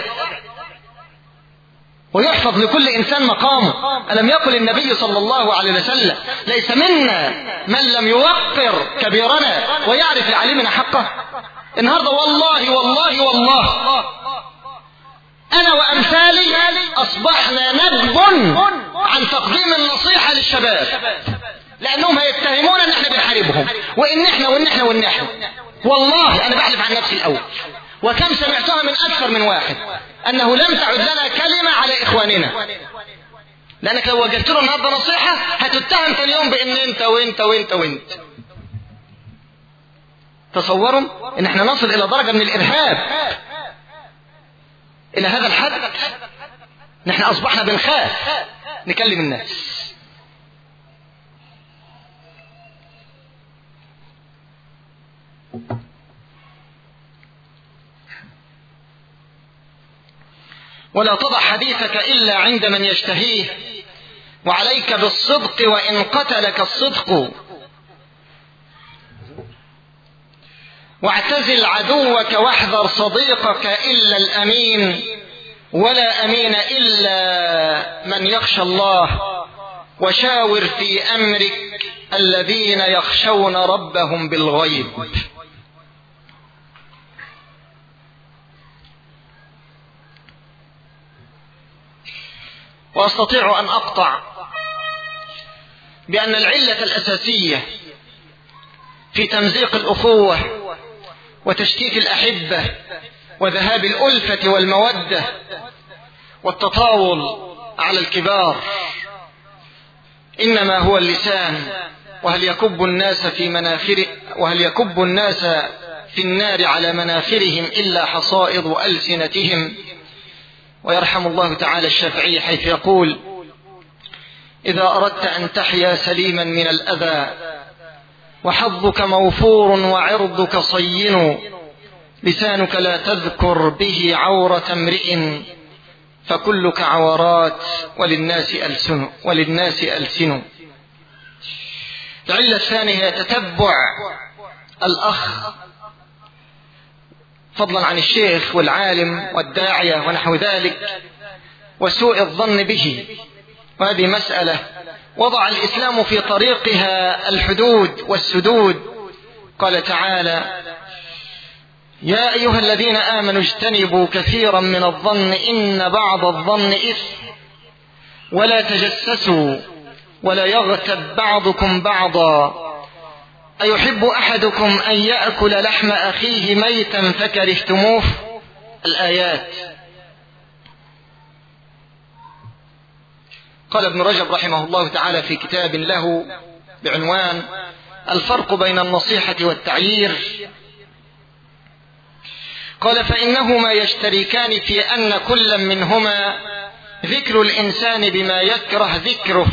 ويحفظ لكل إنسان مقامه؟ ألم يقل النبي صلى الله عليه وسلم ليس منا من لم يوقر كبيرنا ويعرف لعليمنا حقه؟ النهاردة والله والله والله أنا وأمثالي أصبحنا ندب عن تقديم النصيحة للشباب، لأنهم هيتهمون أن احنا بنحاربهم وإن احنا. والله أنا بحلف عن نفسي الأول، وكم سمعتها من أكثر من واحد، أنه لم تعد لنا كلمة على إخواننا، لأنك لو وجدت له النهارده نصيحة هتتهم ثاني يوم بإن أنت وأنت وأنت وأنت. تصوروا إن احنا نصل إلى درجة من الإرهاب إلى هذا الحد. نحن أصبحنا بنخاف نكلم الناس. ولا تضع حديثك إلا عند من يشتهيه، وعليك بالصدق وإن قتلك الصدق، واعتزل عدوك واحذر صديقك إلا الأمين، ولا أمين إلا من يخشى الله، وشاور في أمرك الذين يخشون ربهم بالغيب. وأستطيع أن أقطع بأن العلة الأساسية في تمزيق الأخوة وتشتيت الأحبة وذهاب الألفة والمودة والتطاول على الكبار إنما هو اللسان. وهل يكب الناس في النار على مناخرهم إلا حصائد ألسنتهم. ويرحم الله تعالى الشافعي حيث يقول: إذا أردت أن تحيا سليما من الأذى وحظك موفور وعرضك صين، لسانك لا تذكر به عورة امرئ، فكلك عورات وللناس ألسن. العلة الثانية تتبع الأخ فضلا عن الشيخ والعالم والداعية ونحو ذلك، وسوء الظن به. وهذه مسألة وضع الإسلام في طريقها الحدود والسدود. قال تعالى: يا أيها الذين آمنوا اجتنبوا كثيرا من الظن إن بعض الظن إثم ولا تجسسوا ولا يغتب بعضكم بعضا أيحب أحدكم أن يأكل لحم أخيه ميتا فكرهتموه. الآيات. قال ابن رجب رحمه الله تعالى في كتاب له بعنوان الفرق بين النصيحة والتعيير، قال: فإنهما يشتركان في أن كل منهما ذكر الإنسان بما يكره ذكره،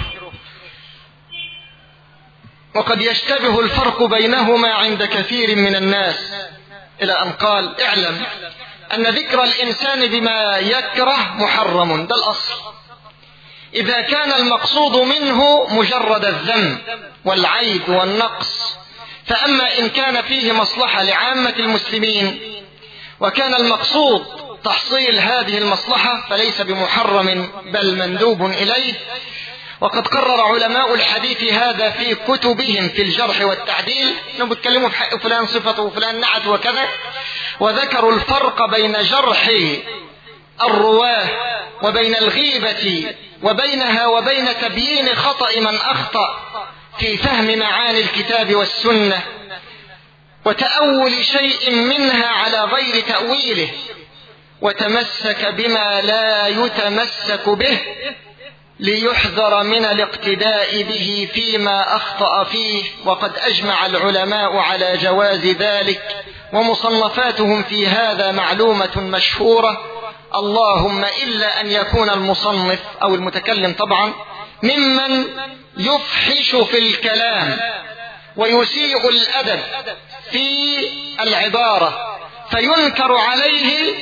وقد يشتبه الفرق بينهما عند كثير من الناس، إلى أن قال: اعلم أن ذكر الإنسان بما يكره محرم، ده الأصل، إذا كان المقصود منه مجرد الذم والعيب والنقص. فأما إن كان فيه مصلحة لعامة المسلمين وكان المقصود تحصيل هذه المصلحة فليس بمحرم بل مندوب إليه. وقد قرر علماء الحديث هذا في كتبهم في الجرح والتعديل، انهم بيتكلموا في حق فلان صفته وفلان نعت وكذا، وذكروا الفرق بين جرح الرواه وبين الغيبة وبينها وبين تبيين خطأ من أخطأ في فهم معاني الكتاب والسنة. وتأول شيء منها على غير تأويله، وتمسك بما لا يتمسك به ليحذر من الاقتداء به فيما أخطأ فيه. وقد أجمع العلماء على جواز ذلك، ومصنفاتهم في هذا معلومة مشهورة، اللهم إلا أن يكون المصنف أو المتكلم طبعا ممن يفحش في الكلام ويسيء الأدب في العبارة، فينكر عليه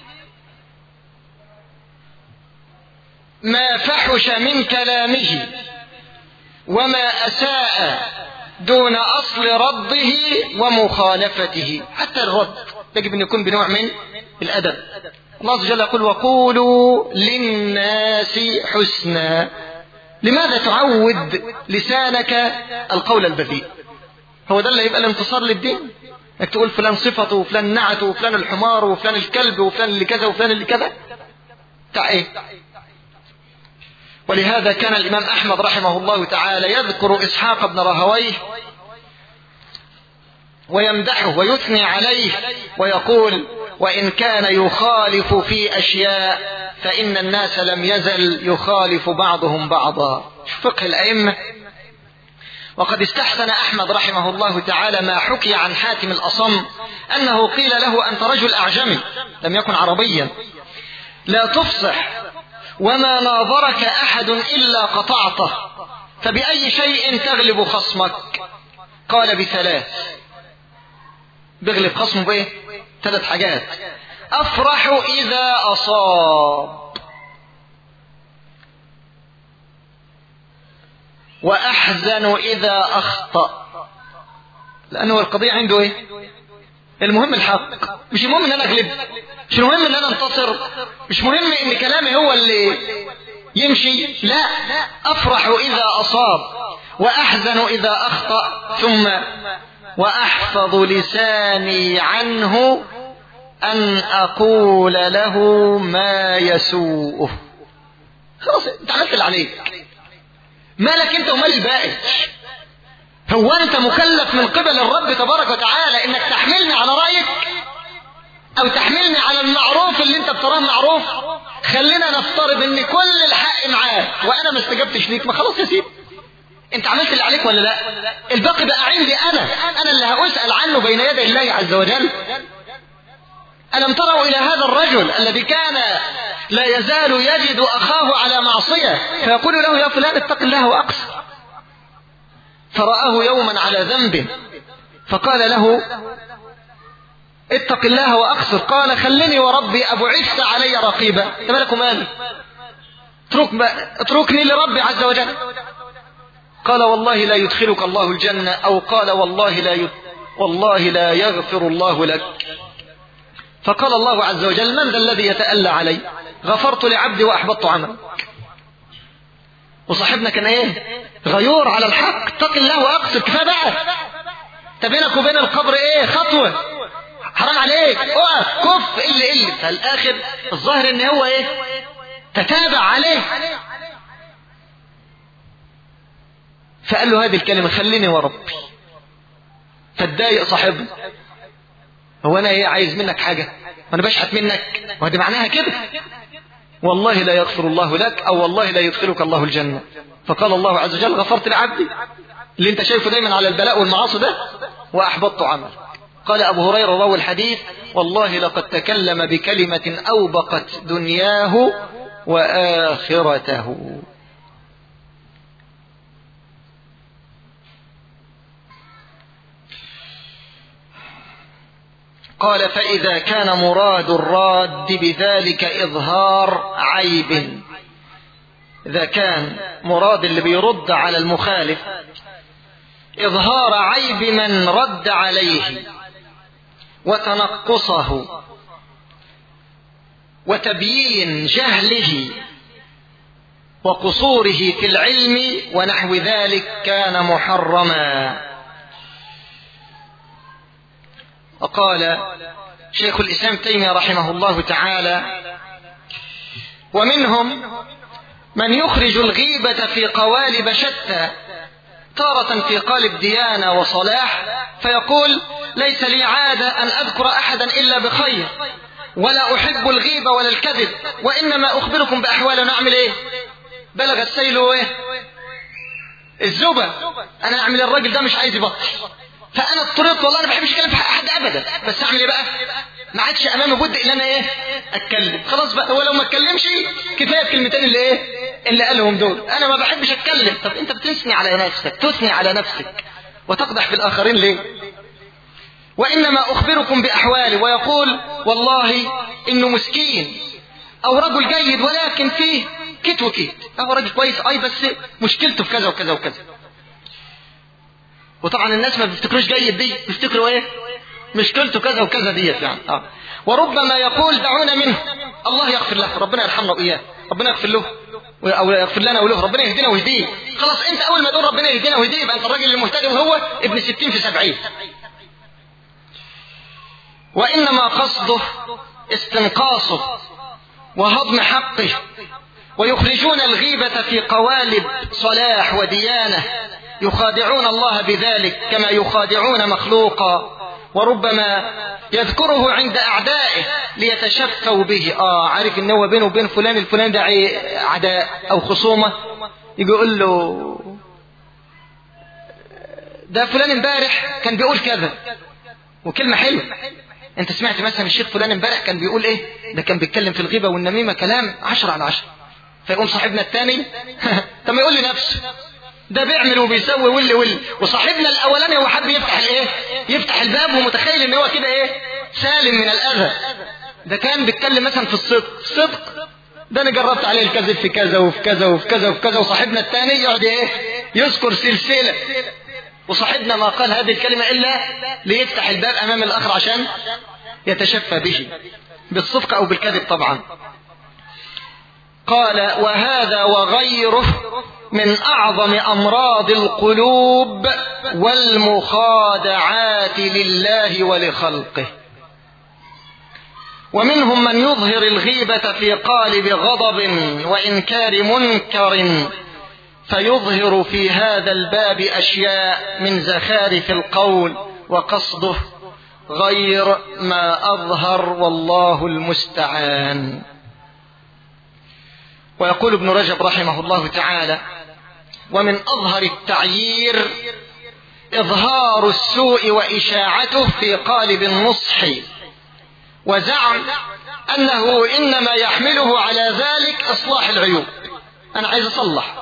ما فحش من كلامه وما أساء دون أصل رده ومخالفته. حتى الرد يجب أن يكون بنوع من الأدب. الله عز وجل يقول: وقولوا للناس حسنا. لماذا تعود لسانك القول البذيء؟ هو ده اللي يبقى الانتصار للدين؟ انك تقول فلان صفته وفلان نعته وفلان الحمار وفلان الكلب وفلان اللي كذا وفلان اللي كذا؟ بتاع ايه؟ ولهذا كان الإمام أحمد رحمه الله تعالى يذكر إسحاق بن راهويه ويمدحه ويثني عليه ويقول: وإن كان يخالف في أشياء فإن الناس لم يزل يخالف بعضهم بعضا. فقه الأئمة. وقد استحسن أحمد رحمه الله تعالى ما حكي عن حاتم الأصم أنه قيل له: أنت رجل أعجمي لم يكن عربيا لا تفصح، وما ناظرك أحد إلا قطعته، فبأي شيء تغلب خصمك؟ قال: بثلاث. بيغلب خصمه بإيه؟ 3 حاجات: أفرح إذا أصاب، وأحزن إذا أخطأ. لأنه القضية عنده إيه؟ المهم الحق، مش المهم ان انا اغلب، مش المهم ان انا انتصر، مش مهم ان كلامي هو اللي يمشي. لا، افرح اذا اصاب واحزن اذا اخطأ، ثم واحفظ لساني عنه ان اقول له ما يسوءه. خلاص انت عملت اللي عليك، مالك انت ومال الباقي؟ هو أنت مكلف من قبل الرب تبارك وتعالى إنك تحملني على رأيك أو تحملني على المعروف اللي أنت بتراه معروف؟ خلينا نفترض إن كل الحق معاك وأنا ما استجبتش ليك، ما خلاص يا سيدي، أنت عملت اللي عليك ولا لا؟ الباقي بقى عندي أنا اللي هأسأل عنه بين يدي الله عز وجل. ألم تروا إلى هذا الرجل الذي كان لا يزال يجد أخاه على معصية فيقول له: يا فلان اتق الله وأقصر، فرآه يوما على ذنب فقال له: اتق الله وأقصر. قال: خلني وربي أبعثت علي رقيبا. انت مالك ومالي؟ اتركني لربي عز وجل. قال: والله لا يدخلك الله الجنة، أو قال: والله لا يغفر الله لك. فقال الله عز وجل: من ذا الذي يتألى علي؟ غفرت لعبدي وأحبطت عمله. وصاحبنا كان ايه؟ غيور على الحق. اتق الله واقصر، كفايه بقى. انت بينك وبين القبر ايه؟ خطوه، حرام عليك، اقف كف اللي فالاخر الظاهر ان هو ايه؟ تتابع عليه. فقال له هذه الكلمه: خليني وربي. فاتضايق صاحبه: هو انا ايه عايز منك حاجه؟ وانا بشحت منك؟ وهذه معناها كده. والله لا يغفر الله لك، أو والله لا يدخلك الله الجنة. فقال الله عز وجل: غفرت لعبدي اللي انت شايفه دايما على البلاء والمعاصي ده، وأحبطت عمل. قال أبو هريرة راوي الحديث: والله لقد تكلم بكلمة أوبقت دنياه وآخرته. قال: فإذا كان مراد الراد بذلك إظهار عيب، إذا كان مراد اللي بيرد على المخالف إظهار عيب من رد عليه وتنقصه وتبيين جهله وقصوره في العلم ونحو ذلك كان محرما. وقال شيخ الإسلام تيمية رحمه الله تعالى: ومنهم من يخرج الغيبة في قوالب شتى، تارة في قالب ديانة وصلاح، فيقول: ليس لي عادة أن أذكر أحدا إلا بخير، ولا أحب الغيبة ولا الكذب، وإنما أخبركم بأحوال. نعمل إيه؟ بلغ السيل إيه؟ الزبا. أنا أعمل الراجل ده مش عايز يبطل، فأنا اضطريت والله أنا ما بحبش أتكلم في أحد أبدا، بس أعمل إيه بقى؟ ما عادش أمامي بد إن أنا إيه؟ أتكلم. خلاص بقى، هو لو ما اتكلمش كفاية الكلمتين اللي إيه؟ اللي قالهم دول. أنا ما بحبش أتكلم. طب أنت بتثني على نفسك، تثني على نفسك وتقدح في الآخرين ليه؟ وإنما أخبركم بأحوالي. ويقول والله إنه مسكين أو رجل جيد ولكن فيه كت وكت، هو راجل كويس بس مشكلته في كذا وكذا وكذا. وطبعا الناس ما بيفتكروش جيد دي، بيفتكروا ايه؟ مشكلته كذا وكذا ديت يعني. وربما يقول دعونا منه، الله يغفر له، ربنا يرحمنا وإياه، ربنا يغفر له أو يغفر لنا وله، ربنا يهدينا ويهديه. خلاص أنت أول ما تقول ربنا يهدينا ويهديه يبقى أنت الراجل المهتدي وهو ابن 60 في 70. وإنما قصده استنقاصه وهضم حقه، ويخرجون الغيبة في قوالب صلاح وديانة، يخادعون الله بذلك كما يخادعون مخلوقا، وربما يذكره عند أعدائه ليتشفوا به. عارف إن هو بينه وبين فلان الفلان ده عداء أو خصومة، يجي يقول له ده فلان امبارح كان بيقول كذا، وكلمة حلوة. انت سمعت مثلا الشيخ فلان امبارح كان بيقول ايه؟ ده كان بيتكلم في الغيبة والنميمة كلام 10 على 10. فيقوم صاحبنا الثاني طب ما يقول لنفسه ده بيعمل وبيسوي واللي وصاحبنا الاولاني هو حب يفتح الايه؟ يفتح الباب ومتخيل ان هو كده ايه؟ سالم من الاذى. ده كان بيتكلم مثلا في الصدق ده انا جربت عليه الكذب في كذا وفي كذا وفي كذا وفي كذا. وصاحبنا الثاني يقعد ايه؟ يذكر سلسلة. وصاحبنا ما قال هذه الكلمة إلا ليفتح الباب أمام الآخر عشان يتشفى به بالصدق أو بالكذب طبعا. قال وهذا وغيره من أعظم أمراض القلوب والمخادعات لله ولخلقه. ومنهم من يظهر الغيبة في قالب غضب وإنكار منكر، فيظهر في هذا الباب أشياء من زخارف القول، وقصده غير ما أظهر، والله المستعان. ويقول ابن رجب رحمه الله تعالى ومن أظهر التعيير إظهار السوء وإشاعته في قالب النصح، وزعم أنه إنما يحمله على ذلك إصلاح العيوب، أنا عايز أصلح.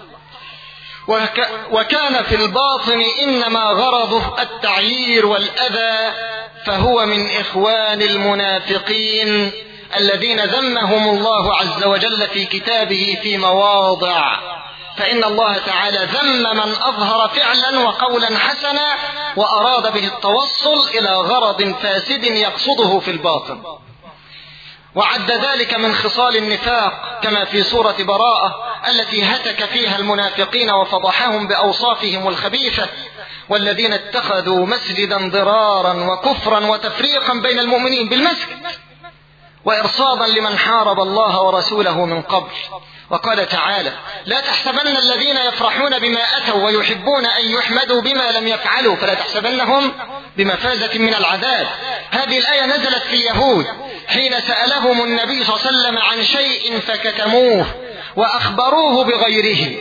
وكان في الباطن إنما غرضه التعيير والأذى، فهو من إخوان المنافقين الذين ذمهم الله عز وجل في كتابه في مواضع. فإن الله تعالى ذم من أظهر فعلا وقولا حسنا وأراد به التوصل إلى غرض فاسد يقصده في الباطن، وعد ذلك من خصال النفاق كما في سورة براءة التي هتك فيها المنافقين وفضحهم بأوصافهم الخبيثة: والذين اتخذوا مسجدا ضرارا وكفرا وتفريقا بين المؤمنين بالمسجد وإرصادا لمن حارب الله ورسوله من قبل. وقال تعالى: لا تحسبن الذين يفرحون بما أتوا ويحبون أن يحمدوا بما لم يفعلوا فلا تحسبنهم بمفازة من العذاب. هذه الآية نزلت في اليهود حين سألهم النبي صلى الله عليه وسلم عن شيء فكتموه وأخبروه بغيره.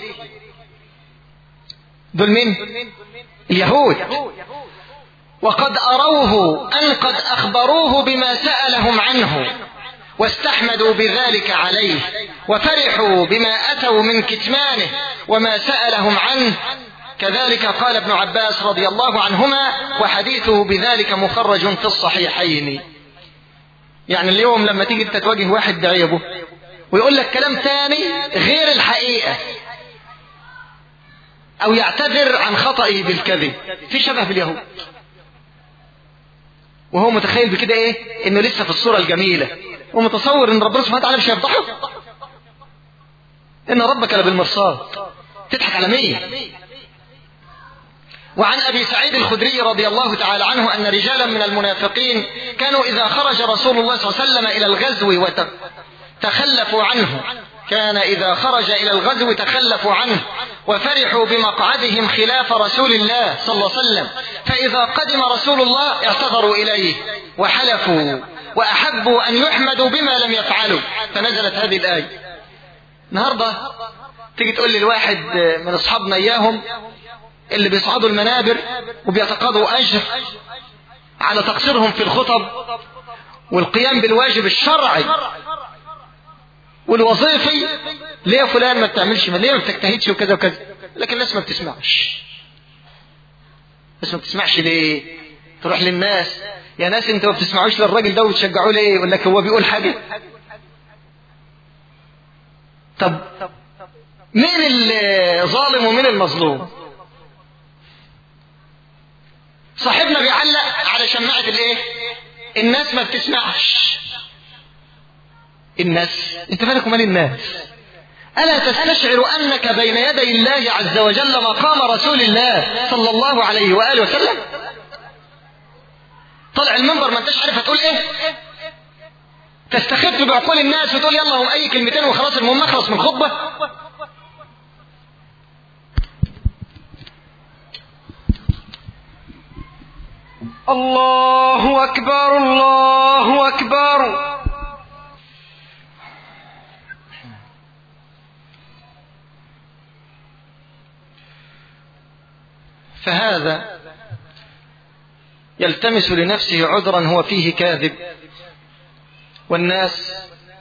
دول من؟ اليهود. وقد أروه أن قد أخبروه بما سألهم عنه واستحمدوا بذلك عليه، وفرحوا بما أتوا من كتمانه وما سألهم عنه. كذلك قال ابن عباس رضي الله عنهما، وحديثه بذلك مخرج في الصحيحين. يعني اليوم لما تيجي انت تواجه واحد بعيبه ويقول لك كلام ثاني غير الحقيقة أو يعتذر عن خطئه بالكذب، في شبه باليهود، وهو متخيل بكده ايه؟ انه لسه في الصورة الجميلة، ومتصور ان ربنا سبحانه وتعالى مش هيفضحه، ان ربك لبالمرصاد، تضحك على مين؟ وعن أبي سعيد الخدري رضي الله تعالى عنه أن رجالا من المنافقين كانوا إذا خرج رسول الله صلى الله عليه وسلم إلى الغزو تخلفوا عنه، كان إذا خرج إلى الغزو تخلفوا عنه وفرحوا بمقعدهم خلاف رسول الله صلى الله عليه وسلم، فإذا قدم رسول الله اعتذروا إليه وحلفوا وأحبوا أن يحمدوا بما لم يفعلوا، فنزلت هذه الآية. النهاردة تيجي تقول لي الواحد من أصحابنا إياهم اللي بيصعدوا المنابر وبيتقاضوا أجر على تقصيرهم في الخطب والقيام بالواجب الشرعي والوظيفي، ليه فلان ما بتعملش، ليه ما بتجتهدش وكذا وكذا، لكن الناس ما بتسمعش. بس ما بتسمعش ليه؟ تروح للناس، يا ناس انتوا ما بتسمعوش للراجل ده وتشجعوه ليه؟ يقول لك هو بيقول حاجة. طب مين الظالم ومين المظلوم؟ صاحبنا بيعلق على شماعة الايه؟ الناس ما بتسمعش. الناس، انت مالك ومال الناس؟ ألا تستشعر أنك بين يدي الله عز وجل مقام رسول الله صلى الله عليه وآله وسلم؟ طلع المنبر ما انتش عارف هتقول ايه؟ تستخف بعقول الناس وتقول يلا هم اي كلمتين وخلاص، المهم نخلص من الخطبة. الله أكبر الله أكبر. فهذا يلتمس لنفسه عذرا هو فيه كاذب، والناس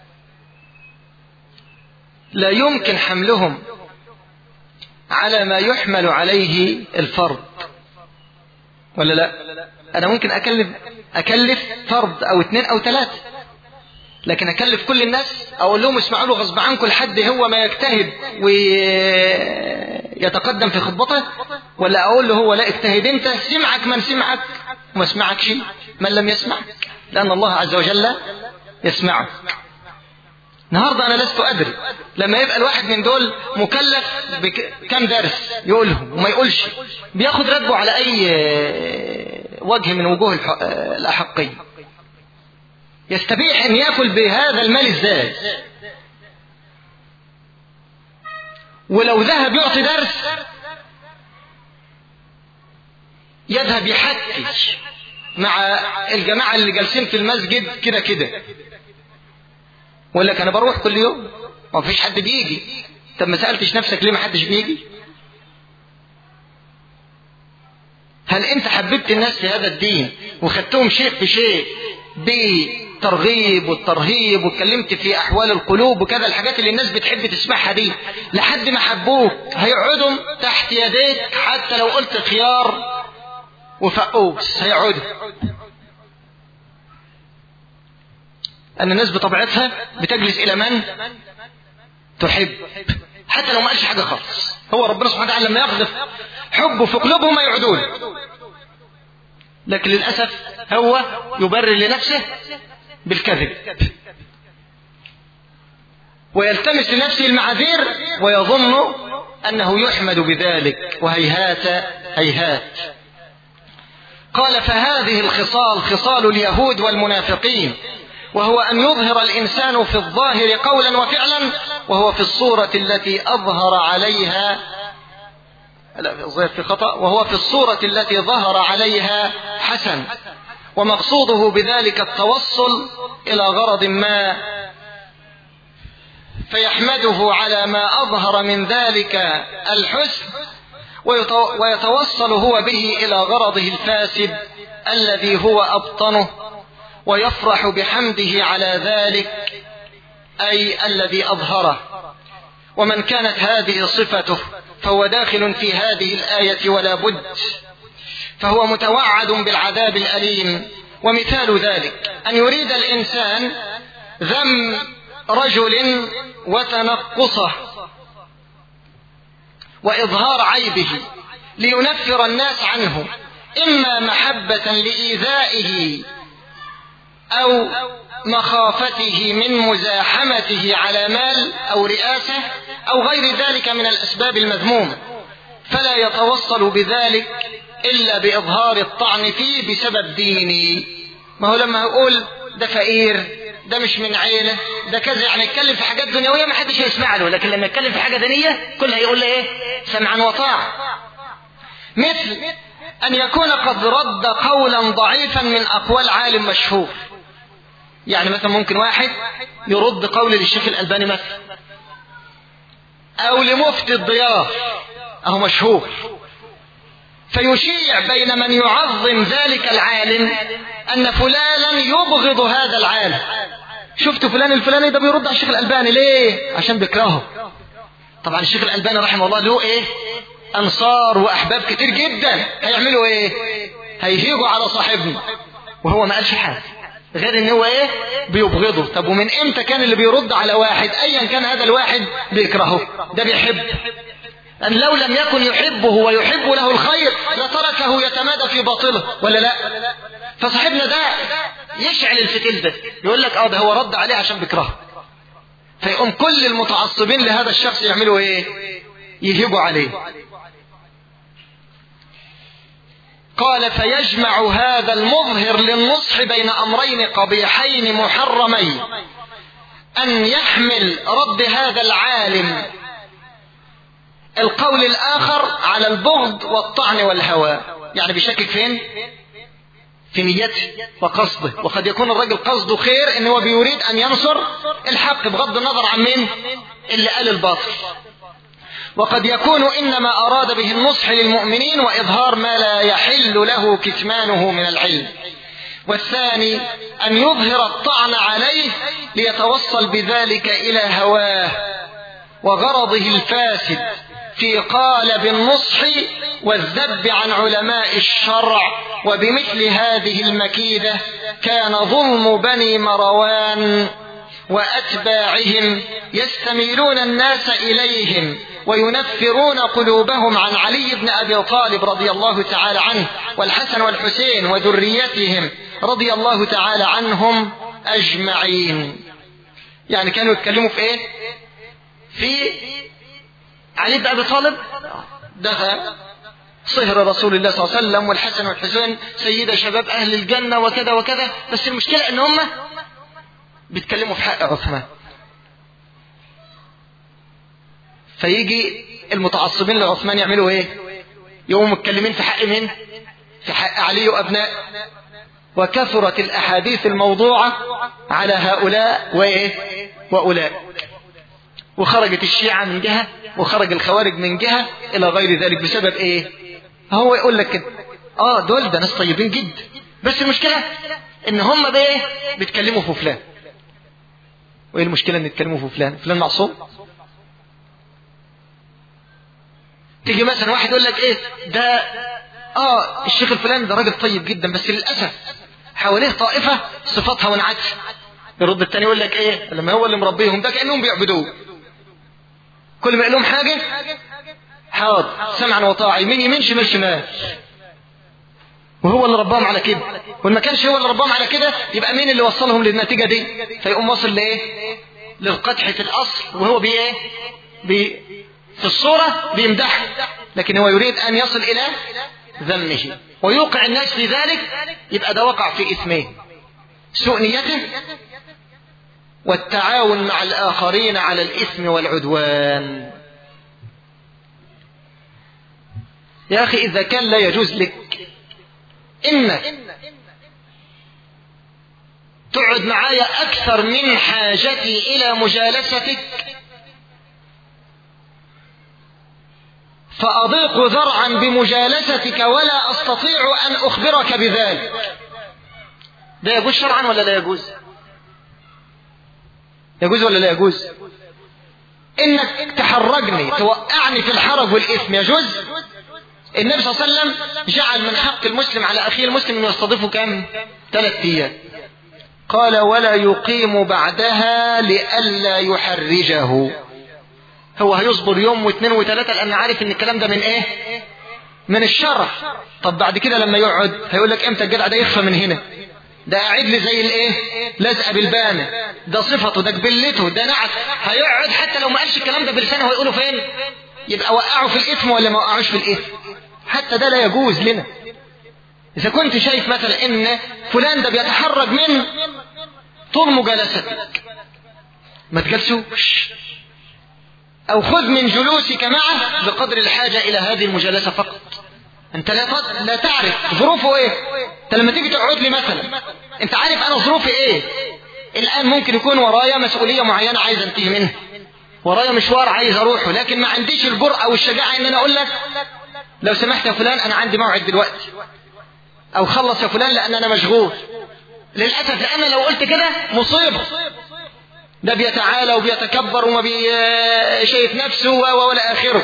لا يمكن حملهم على ما يحمل عليه الفرد، ولا لا؟ أنا ممكن أكلف فرد أو 2 أو 3، لكن أكلف كل الناس أقول لهم اسمعوا له غصب عنكم لحد هو ما يجتهد ويتقدم في خطبته، ولا أقول له هو لا اجتهد أنت، سمعك من سمعك وما سمعكش من لم يسمعك، لأن الله عز وجل يسمعك. النهاردة أنا لست أدري لما يبقى الواحد من دول مكلف بكم درس يقولهم وما يقولش، بياخد راتبه على أي وجه من وجوه الأحقية، يستبيح أن يأكل بهذا المال إزاي؟ ولو ذهب يعطي درس يذهب يحكي مع الجماعة اللي جالسين في المسجد كده كده، ولا كان بروح كل يوم ما فيش حد بيجي. طب ما سألتش نفسك ليه ما حدش بيجي؟ هل انت حببت الناس في هذا الدين وخدتهم شيء بشيء بترغيب والترهيب واتكلمت في احوال القلوب وكذا، الحاجات اللي الناس بتحب تسمعها دي، لحد ما حبوك هيقعدوا تحت يديك حتى لو قلت خيار وفقوس هيقعدوا. أن الناس بطبيعتها بتجلس إلى من تحب، حتى لو ما قالش حاجة خالص. هو ربنا سبحانه وتعالى لما يقذف حبه في قلوبهم ما يعدون، لكن للأسف هو يبرر لنفسه بالكذب ويلتمس لنفسه المعاذير ويظن أنه يحمد بذلك، وهيهات هيهات. قال فهذه الخصال خصال اليهود والمنافقين، وهو أن يظهر الإنسان في الظاهر قولا وفعلا وهو في الصورة التي أظهر عليها، لا في خطأ، وهو في الصورة التي ظهر عليها حسن، ومقصوده بذلك التوصل إلى غرض ما، فيحمده على ما أظهر من ذلك الحسن ويتوصل هو به إلى غرضه الفاسد الذي هو أبطنه، ويفرح بحمده على ذلك أي الذي أظهره. ومن كانت هذه صفته فهو داخل في هذه الآية ولا بد، فهو متوعد بالعذاب الأليم. ومثال ذلك أن يريد الإنسان ذم رجل وتنقصه وإظهار عيبه لينفر الناس عنه، إما محبة لإيذائه أو مخافته من مزاحمته على مال أو رئاسة أو غير ذلك من الأسباب المذمومة، فلا يتوصل بذلك إلا بإظهار الطعن فيه بسبب ديني. ما هو لما يقول ده فقير، ده مش من عيلة، ده كذا، يعني يتكلم في حاجات دنيوية ما حدش يسمع له، لكن لما يتكلم في حاجة دينية كلها يقول له ايه؟ سمعا وطاعة. مثل أن يكون قد رد قولا ضعيفا من أقوال عالم مشهور. يعني مثلا ممكن واحد يرد قول للشيخ الألباني مثلا، أو لمفتي الضياف أهو مشهور، فيشيع بين من يعظم ذلك العالم أن فلانا يبغض هذا العالم. شفتوا فلان الفلاني ده بيرد على الشيخ الألباني ليه؟ عشان بيكرهه. طبعا الشيخ الألباني رحمه الله له إيه؟ أنصار وأحباب كتير جدا. هيعملوا إيه؟ هيهيجوا على صاحبنا وهو ما قالش حاجة غير ان هو ايه؟ بيبغضه. طب ومن امتى كان اللي بيرد على واحد ايا كان هذا الواحد بيكرهه؟ ده بيحب. أن لو لم يكن يحبه ويحب له الخير لتركه يتمادى في باطله، ولا لا؟ فصاحبنا ده يشعل الفتيل ده، يقول لك ده هو رد عليه عشان بيكرهه، فيقوم كل المتعصبين لهذا الشخص يعملوا ايه؟ يهيبوا عليه. قال فيجمع هذا المظهر للنصح بين أمرين قبيحين محرمين، أن يحمل رد هذا العالم القول الآخر على البغض والطعن والهوى. يعني بيشكك فين؟ في نيته وقصده. وقد يكون الرجل قصده خير، إن هو بيريد أن ينصر الحق بغض النظر عن مين اللي قال الباطل. وقد يكون إنما أراد به النصح للمؤمنين وإظهار ما لا يحل له كتمانه من العلم. والثاني أن يظهر الطعن عليه ليتوصل بذلك إلى هواه وغرضه الفاسد في قالب النصح والذب عن علماء الشرع. وبمثل هذه المكيدة كان ظلم بني مروان وأتباعهم يستميلون الناس إليهم وينفرون قلوبهم عن علي بن أبي طالب رضي الله تعالى عنه والحسن والحسين وذريتهم رضي الله تعالى عنهم أجمعين. يعني كانوا يتكلموا في إيه؟ في علي بن أبي طالب ده صهر رسول الله صلى الله عليه وسلم، والحسن والحسين سيد شباب أهل الجنة وكذا وكذا. بس المشكلة إن هم بيتكلموا في حق عثمان، فيجي المتعصبين لعثمان يعملوا ايه؟ يقوموا متكلمين في حق مين؟ في حق علي وابناء. وكثرت الاحاديث الموضوعة على هؤلاء وايه؟ واولئك. وخرجت الشيعة من جهة وخرج الخوارج من جهة الى غير ذلك. بسبب ايه؟ هو يقول لك كده دول ده ناس طيبين جدا، بس المشكلة ان هم بايه؟ بيتكلموا في فلان. وايه المشكلة ان يتكلموا في فلان؟ فلان معصوم؟ تيجي مثلا واحد يقول لك ايه ده الشيخ الفلاني ده راجل طيب جدا، بس للاسف حواليه طائفه صفاتها ونعتها. يرد الثاني يقول لك ايه؟ لما هو اللي مربيهم ده كانهم بيعبدوه، كل ما يقول لهم حاجه حاضر سمعا وطاعه، يمين يمين شمال شمال، وهو اللي رباهم على كده. وما كانش هو اللي رباهم على كده يبقى مين اللي وصلهم للنتيجه دي؟ فيقوم واصل لايه؟ للقدح في الاصل، وهو بايه؟ في الصورة بيمدحه، لكن هو يريد أن يصل إلى ذمه ويوقع الناس في ذلك. يبقى ده وقع في إثمين: سوء نيته والتعاون مع الآخرين على الإثم والعدوان. يا أخي إذا كان لا يجوز لك إنك تقعد معايا أكثر من حاجتي إلى مجالستك فأضيق ذرعا بمجالستك ولا أستطيع أن أخبرك بذلك، ده يجوز شرعا ولا لا يجوز؟ يجوز ولا لا يجوز؟ إنك تحرجني توقعني في الحرج والإثم يجوز؟ النبي صلى الله عليه وسلم جعل من حق المسلم على أخيه المسلم أن يستضيفه كم؟ 3 أيام. قال ولا يقيم بعدها لئلا يحرجه. هو هيصبر يوم واثنين وثلاثة لأن عارف ان الكلام ده من ايه؟ من الشرع. طب بعد كده لما يقعد هيقول لك امتى الجدع ده يخفى من هنا؟ ده قاعد لي زي الايه؟ لازقه بالبانه، ده صفته، ده جبلته، ده نعت. هيقعد حتى لو ما قالش الكلام ده بلسانه هيقوله فين؟ يبقى وقعه في الاثم ولا ما وقعوش في الاثم؟ حتى ده لا يجوز لنا. اذا كنت شايف مثلا ان فلان ده بيتحرج من طول مجالستك ما تجلسوش، أو خذ من جلوسك معه بقدر الحاجة إلى هذه المجالسة فقط. انت لا تعرف ظروفه ايه. انت لما تيجي تقعد لي مثلا، انت عارف انا ظروفي ايه. الان ممكن يكون ورايا مسؤولية معينة عايز انتهي منها، ورايا مشوار عايز اروحه، لكن ما عنديش الجرأة والشجاعة ان انا اقول لك لو سمحت يا فلان انا عندي موعد دلوقتي، او خلص يا فلان لان انا مشغول. للأسف لأن لو قلت كده مصيبة، ده بيتعالى وبيتكبر وما شايف نفسه ولا آخره.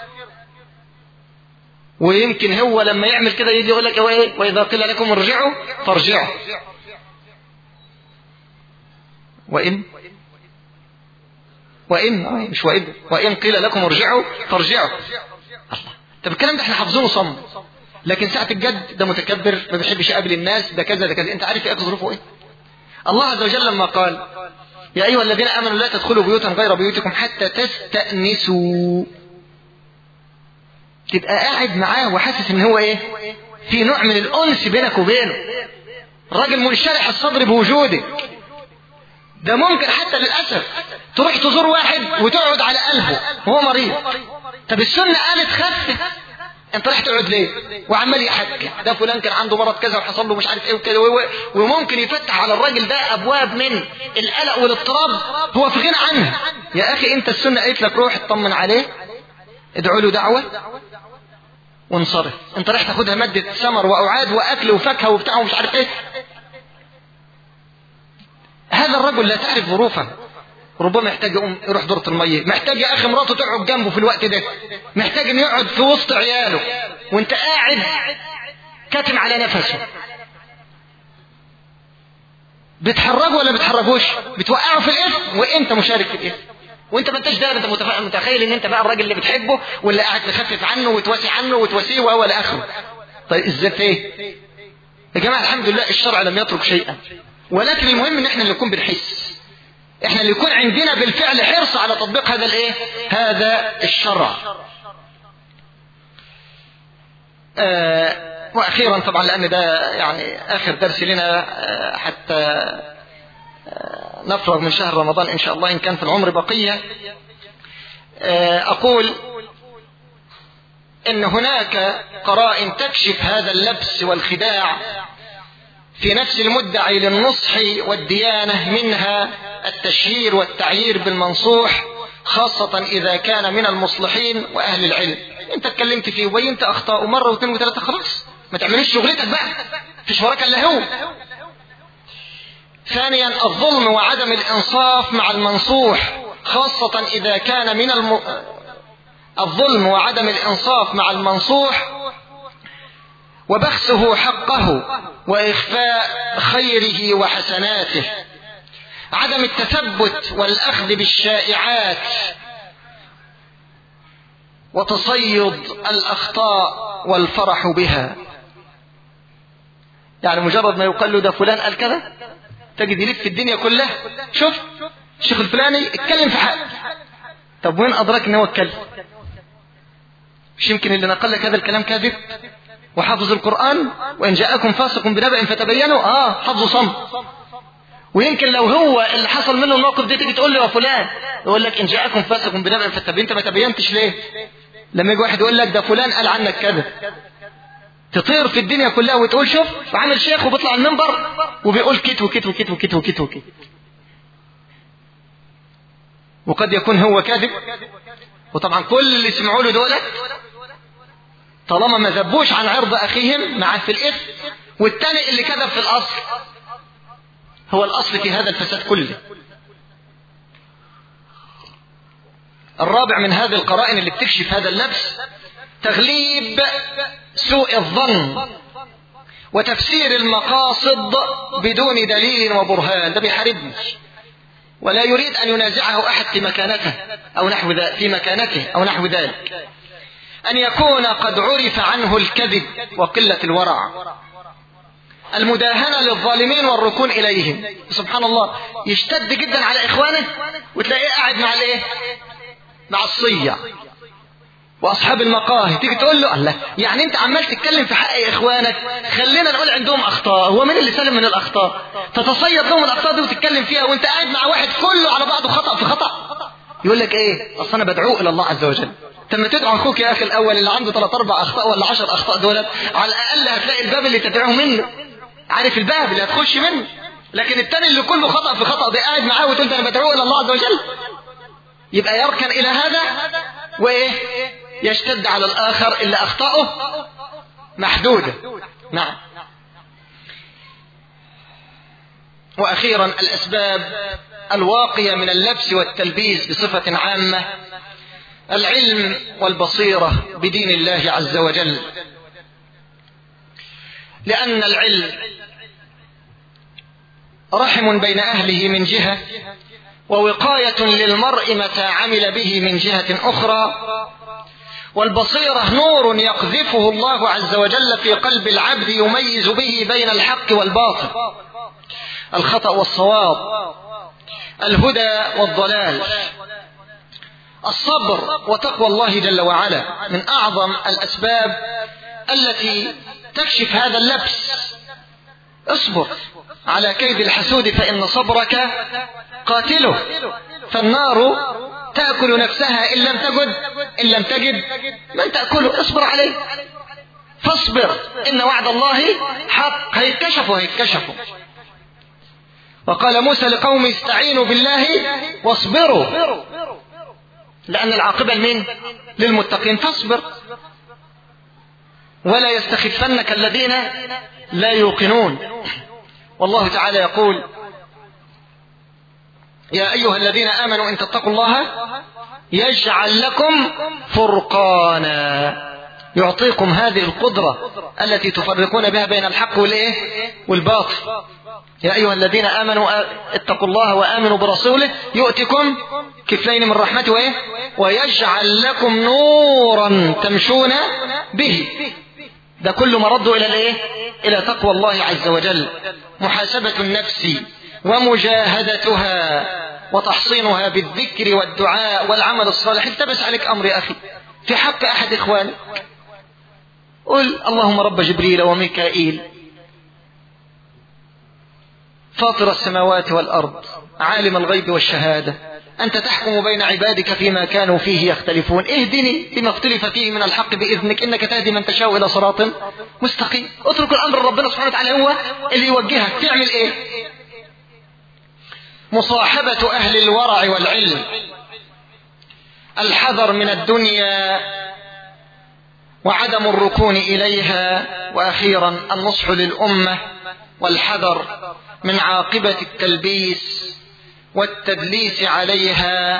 ويمكن هو لما يعمل كده يجي يقول لك وإذا قيل لكم ارجعوا فارجعوا، وإن قيل لكم ارجعوا فارجعوا. الله، طب الكلام ده احنا حافظينه صم، لكن ساعة الجد ده متكبر، ما بيحبش يقابل الناس، ده كذا ده كذا. انت عارف ايه ظروفه ايه؟ الله عز وجل لما قال يا ايها الذين امنوا لا تدخلوا بيوتا غير بيوتكم حتى تستأنسوا، تبقى قاعد معاه وحاسس ان هو ايه؟ في نوع من الانس بينك وبينه، الراجل منشرح الصدر بوجودك. ده ممكن حتى للاسف تروح تزور واحد وتقعد على قلبه وهو مريض. طب السنه قالت خفف، انت رايح تقعد ليه؟ وعمال يحكي ده فلان كان عنده مرض كذا وحصل له مش عارف ايه وكذا، وممكن يفتح على الراجل ده ابواب من القلق والاضطراب هو في غنى عنها. يا اخي انت السنه قالت لك روح اطمن عليه، ادعوا له دعوه وانصرف. انت رايح تاخدها ماده ثمر واوعاد واكل وفاكهه وبتاع ومش عارف ايه. هذا الرجل لا تعرف ظروفه، ربما محتاج يروح دورة المية، محتاج يا اخي مراته تقعد جنبه في الوقت ده، محتاج انه يقعد في وسط عياله وانت قاعد كاتم على نفسه. بتحرجه ولا بتحرجوش؟ بتوقعه في الاثم وانت مشارك في الاثم، وانت ما انتش داير. انت متخيل ان انت بقى الراجل اللي بتحبه واللي قاعد تخفف عنه وتواسي عنه وتواسيه ولا اخره. طيب ازاي ايه يا جماعه؟ الحمد لله الشرع لم يترك شيئا، ولكن المهم ان احنا اللي نكون بنحس، احنا اللي يكون عندنا بالفعل حرص على تطبيق هذا الايه؟ هذا الشرع. واخيرا طبعا لان ده يعني اخر درس لنا حتى نفرغ من شهر رمضان ان شاء الله ان كان في العمر بقية، اقول ان هناك قرائن تكشف هذا اللبس والخداع في نفس المدعي للنصح والديانة، منها التشهير والتعيير بالمنصوح، خاصة إذا كان من المصلحين وأهل العلم. أنت اتكلمت فيه وبينت أخطاء مرة واثنين وثلاثة، خلاص ما تعملش شغلتك بقى، فيش وراك إلا هو. ثانيا الظلم وعدم الإنصاف مع المنصوح، خاصة إذا كان من الظلم وعدم الإنصاف مع المنصوح وبخسه حقه وإخفاء خيره وحسناته، عدم التثبت والأخذ بالشائعات وتصيد الأخطاء والفرح بها. يعني مجرد ما يقال له ده فلان قال كذا تجد يلف في الدنيا كلها، شوف الشيخ الفلاني اتكلم في حق. طب وين أدرك ان هو اتكلم؟ مش يمكن اللي نقل لك هذا الكلام كاذب وحافظ القرآن؟ وإن جاءكم فاسق بنبأ فتبينوا، حفظوا صم. ويمكن لو هو اللي حصل منه الموقف ده تيجي تقول له يا فلان، يقول لك إن جاءكم فاسق بنبأ فتبينوا. انت ما تبينتش ليه؟ لما يجي واحد يقول لك ده فلان قال عنك كذا، تطير في الدنيا كلها وتقول شوف وعامل شيخ وبيطلع المنبر وبيقول كت وكت وكت وكت وكت وكت. وقد يكون هو كاذب، وطبعا كل اللي سمعوا له دولة طالما ما ذبوش عن عرض أخيهم معاه في الإثم، والتاني اللي كذب في الأصل هو الأصل في هذا الفساد كله. الرابع من هذه القرائن اللي بتكشف هذا اللبس تغليب سوء الظن وتفسير المقاصد بدون دليل وبرهان. ده بيحاربني ولا يريد أن ينازعه أحد في مكانته أو نحو ذلك. أن يكون قد عرف عنه الكذب وقلة الورع، المداهنة للظالمين والركون إليهم. سبحان الله، يشتد جدا على إخوانه وتلاقيه قاعد مع الإيه؟ مع الصيع وأصحاب المقاهي. تيجي تقول له الله، يعني أنت عمال تتكلم في حق إخوانك، خلينا نقول عندهم أخطاء، هو مين اللي سلم من الأخطاء؟ تتصيد لهم الأخطاء دي وتتكلم فيها وأنت قاعد مع واحد كله على بعضه خطأ في خطأ. يقول لك إيه؟ أصل أنا بدعوه إلى الله عز وجل. لما تدعو أخوك يا أخي الأول اللي عنده 3-4 أخطاء ولا 10 أخطاء دولت، على الأقل هتلاقي الباب اللي تدعوه منه، عارف الباب اللي هتخش منه. لكن التاني اللي كله خطأ في خطأ ده قاعد معاه وتقول أنا بدعوه إلى الله عز وجل، يبقى يركن إلى هذا وإيه يشتد على الآخر اللي أخطأه محدودة. نعم. وأخيرا الأسباب الواقية من اللبس والتلبيس بصفة عامة: العلم والبصيرة بدين الله عز وجل، لأن العلم رحم بين أهله من جهة، ووقاية للمرء متى عمل به من جهة أخرى، والبصيرة نور يقذفه الله عز وجل في قلب العبد يميز به بين الحق والباطل، الخطأ والصواب، الهدى والضلال. الصبر وتقوى الله جل وعلا من أعظم الأسباب التي تكشف هذا اللبس. اصبر على كيد الحسود فإن صبرك قاتله، فالنار تأكل نفسها إن لم تجد من تأكله. اصبر عليه، فاصبر إن وعد الله حق. هيتكشفوا. وقال موسى لقومه استعينوا بالله واصبروا، لأن العاقبة لمين؟ للمتقين. فاصبر ولا يستخفنك الذين لا يوقنون. والله تعالى يقول: يا أيها الذين آمنوا إن تتقوا الله يجعل لكم فرقانا، يعطيكم هذه القدرة التي تفرقون بها بين الحق والباطل. يا أيها الذين آمنوا اتقوا الله وآمنوا برسوله يؤتكم كفلين من رحمته ويجعل لكم نورا تمشون به. ده كله مرده إلى تقوى الله عز وجل، محاسبة النفس ومجاهدتها وتحصينها بالذكر والدعاء والعمل الصالح. التبس عليك أمر يا أخي في حق أحد إخوانك، قل: اللهم رب جبريل وميكائيل فاطر السماوات والأرض عالم الغيب والشهادة، أنت تحكم بين عبادك فيما كانوا فيه يختلفون، اهدني لما اختلف فيه من الحق بإذنك إنك تهدي من تشاء إلى صراط مستقيم. اترك الأمر ربنا سبحانه وتعالى هو اللي يوجهك. تعمل إيه؟ مصاحبة أهل الورع والعلم، الحذر من الدنيا وعدم الركون إليها، وأخيرا النصح للأمة والحذر من عاقبة التلبيس والتدليس عليها،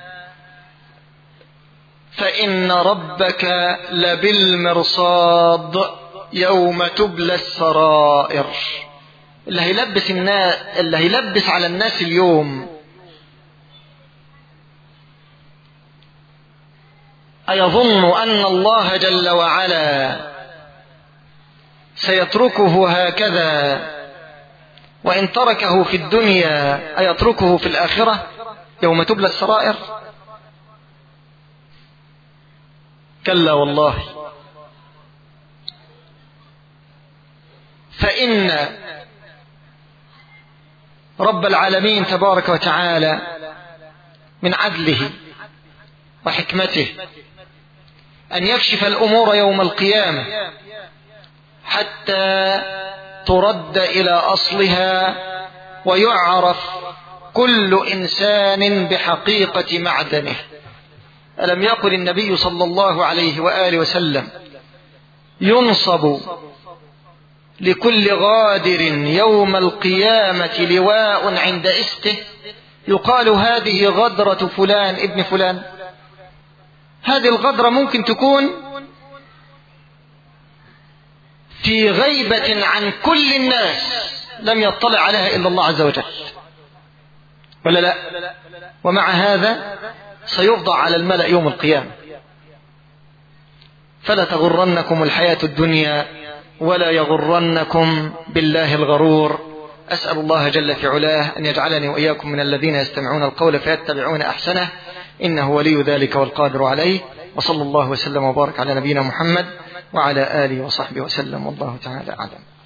فإن ربك لبالمرصاد يوم تبلى السرائر. اللي هيلبس على الناس اليوم أيظن أن الله جل وعلا سيتركه هكذا؟ وإن تركه في الدنيا أيتركه في الآخرة يوم تبلى السرائر؟ كلا والله. فإن رب العالمين تبارك وتعالى من عدله وحكمته أن يكشف الأمور يوم القيامة حتى ترد إلى أصلها ويعرف كل إنسان بحقيقة معدنه. ألم يقل النبي صلى الله عليه وآله وسلم: ينصب لكل غادر يوم القيامة لواء عند استه يقال هذه غدرة فلان ابن فلان. هذه الغدرة ممكن تكون في غيبة عن كل الناس لم يطلع عليها إلا الله عز وجل، ولا لا؟ ومع هذا سيوضع على الملأ يوم القيامة. فلا تغرنكم الحياة الدنيا ولا يغرنكم بالله الغرور. أسأل الله جل في علاه أن يجعلني وإياكم من الذين يستمعون القول فيتبعون أحسنه، إنه ولي ذلك والقادر عليه. وصلى الله وسلم وبارك على نبينا محمد وعلى آله وصحبه وسلم، والله تعالى أعلم.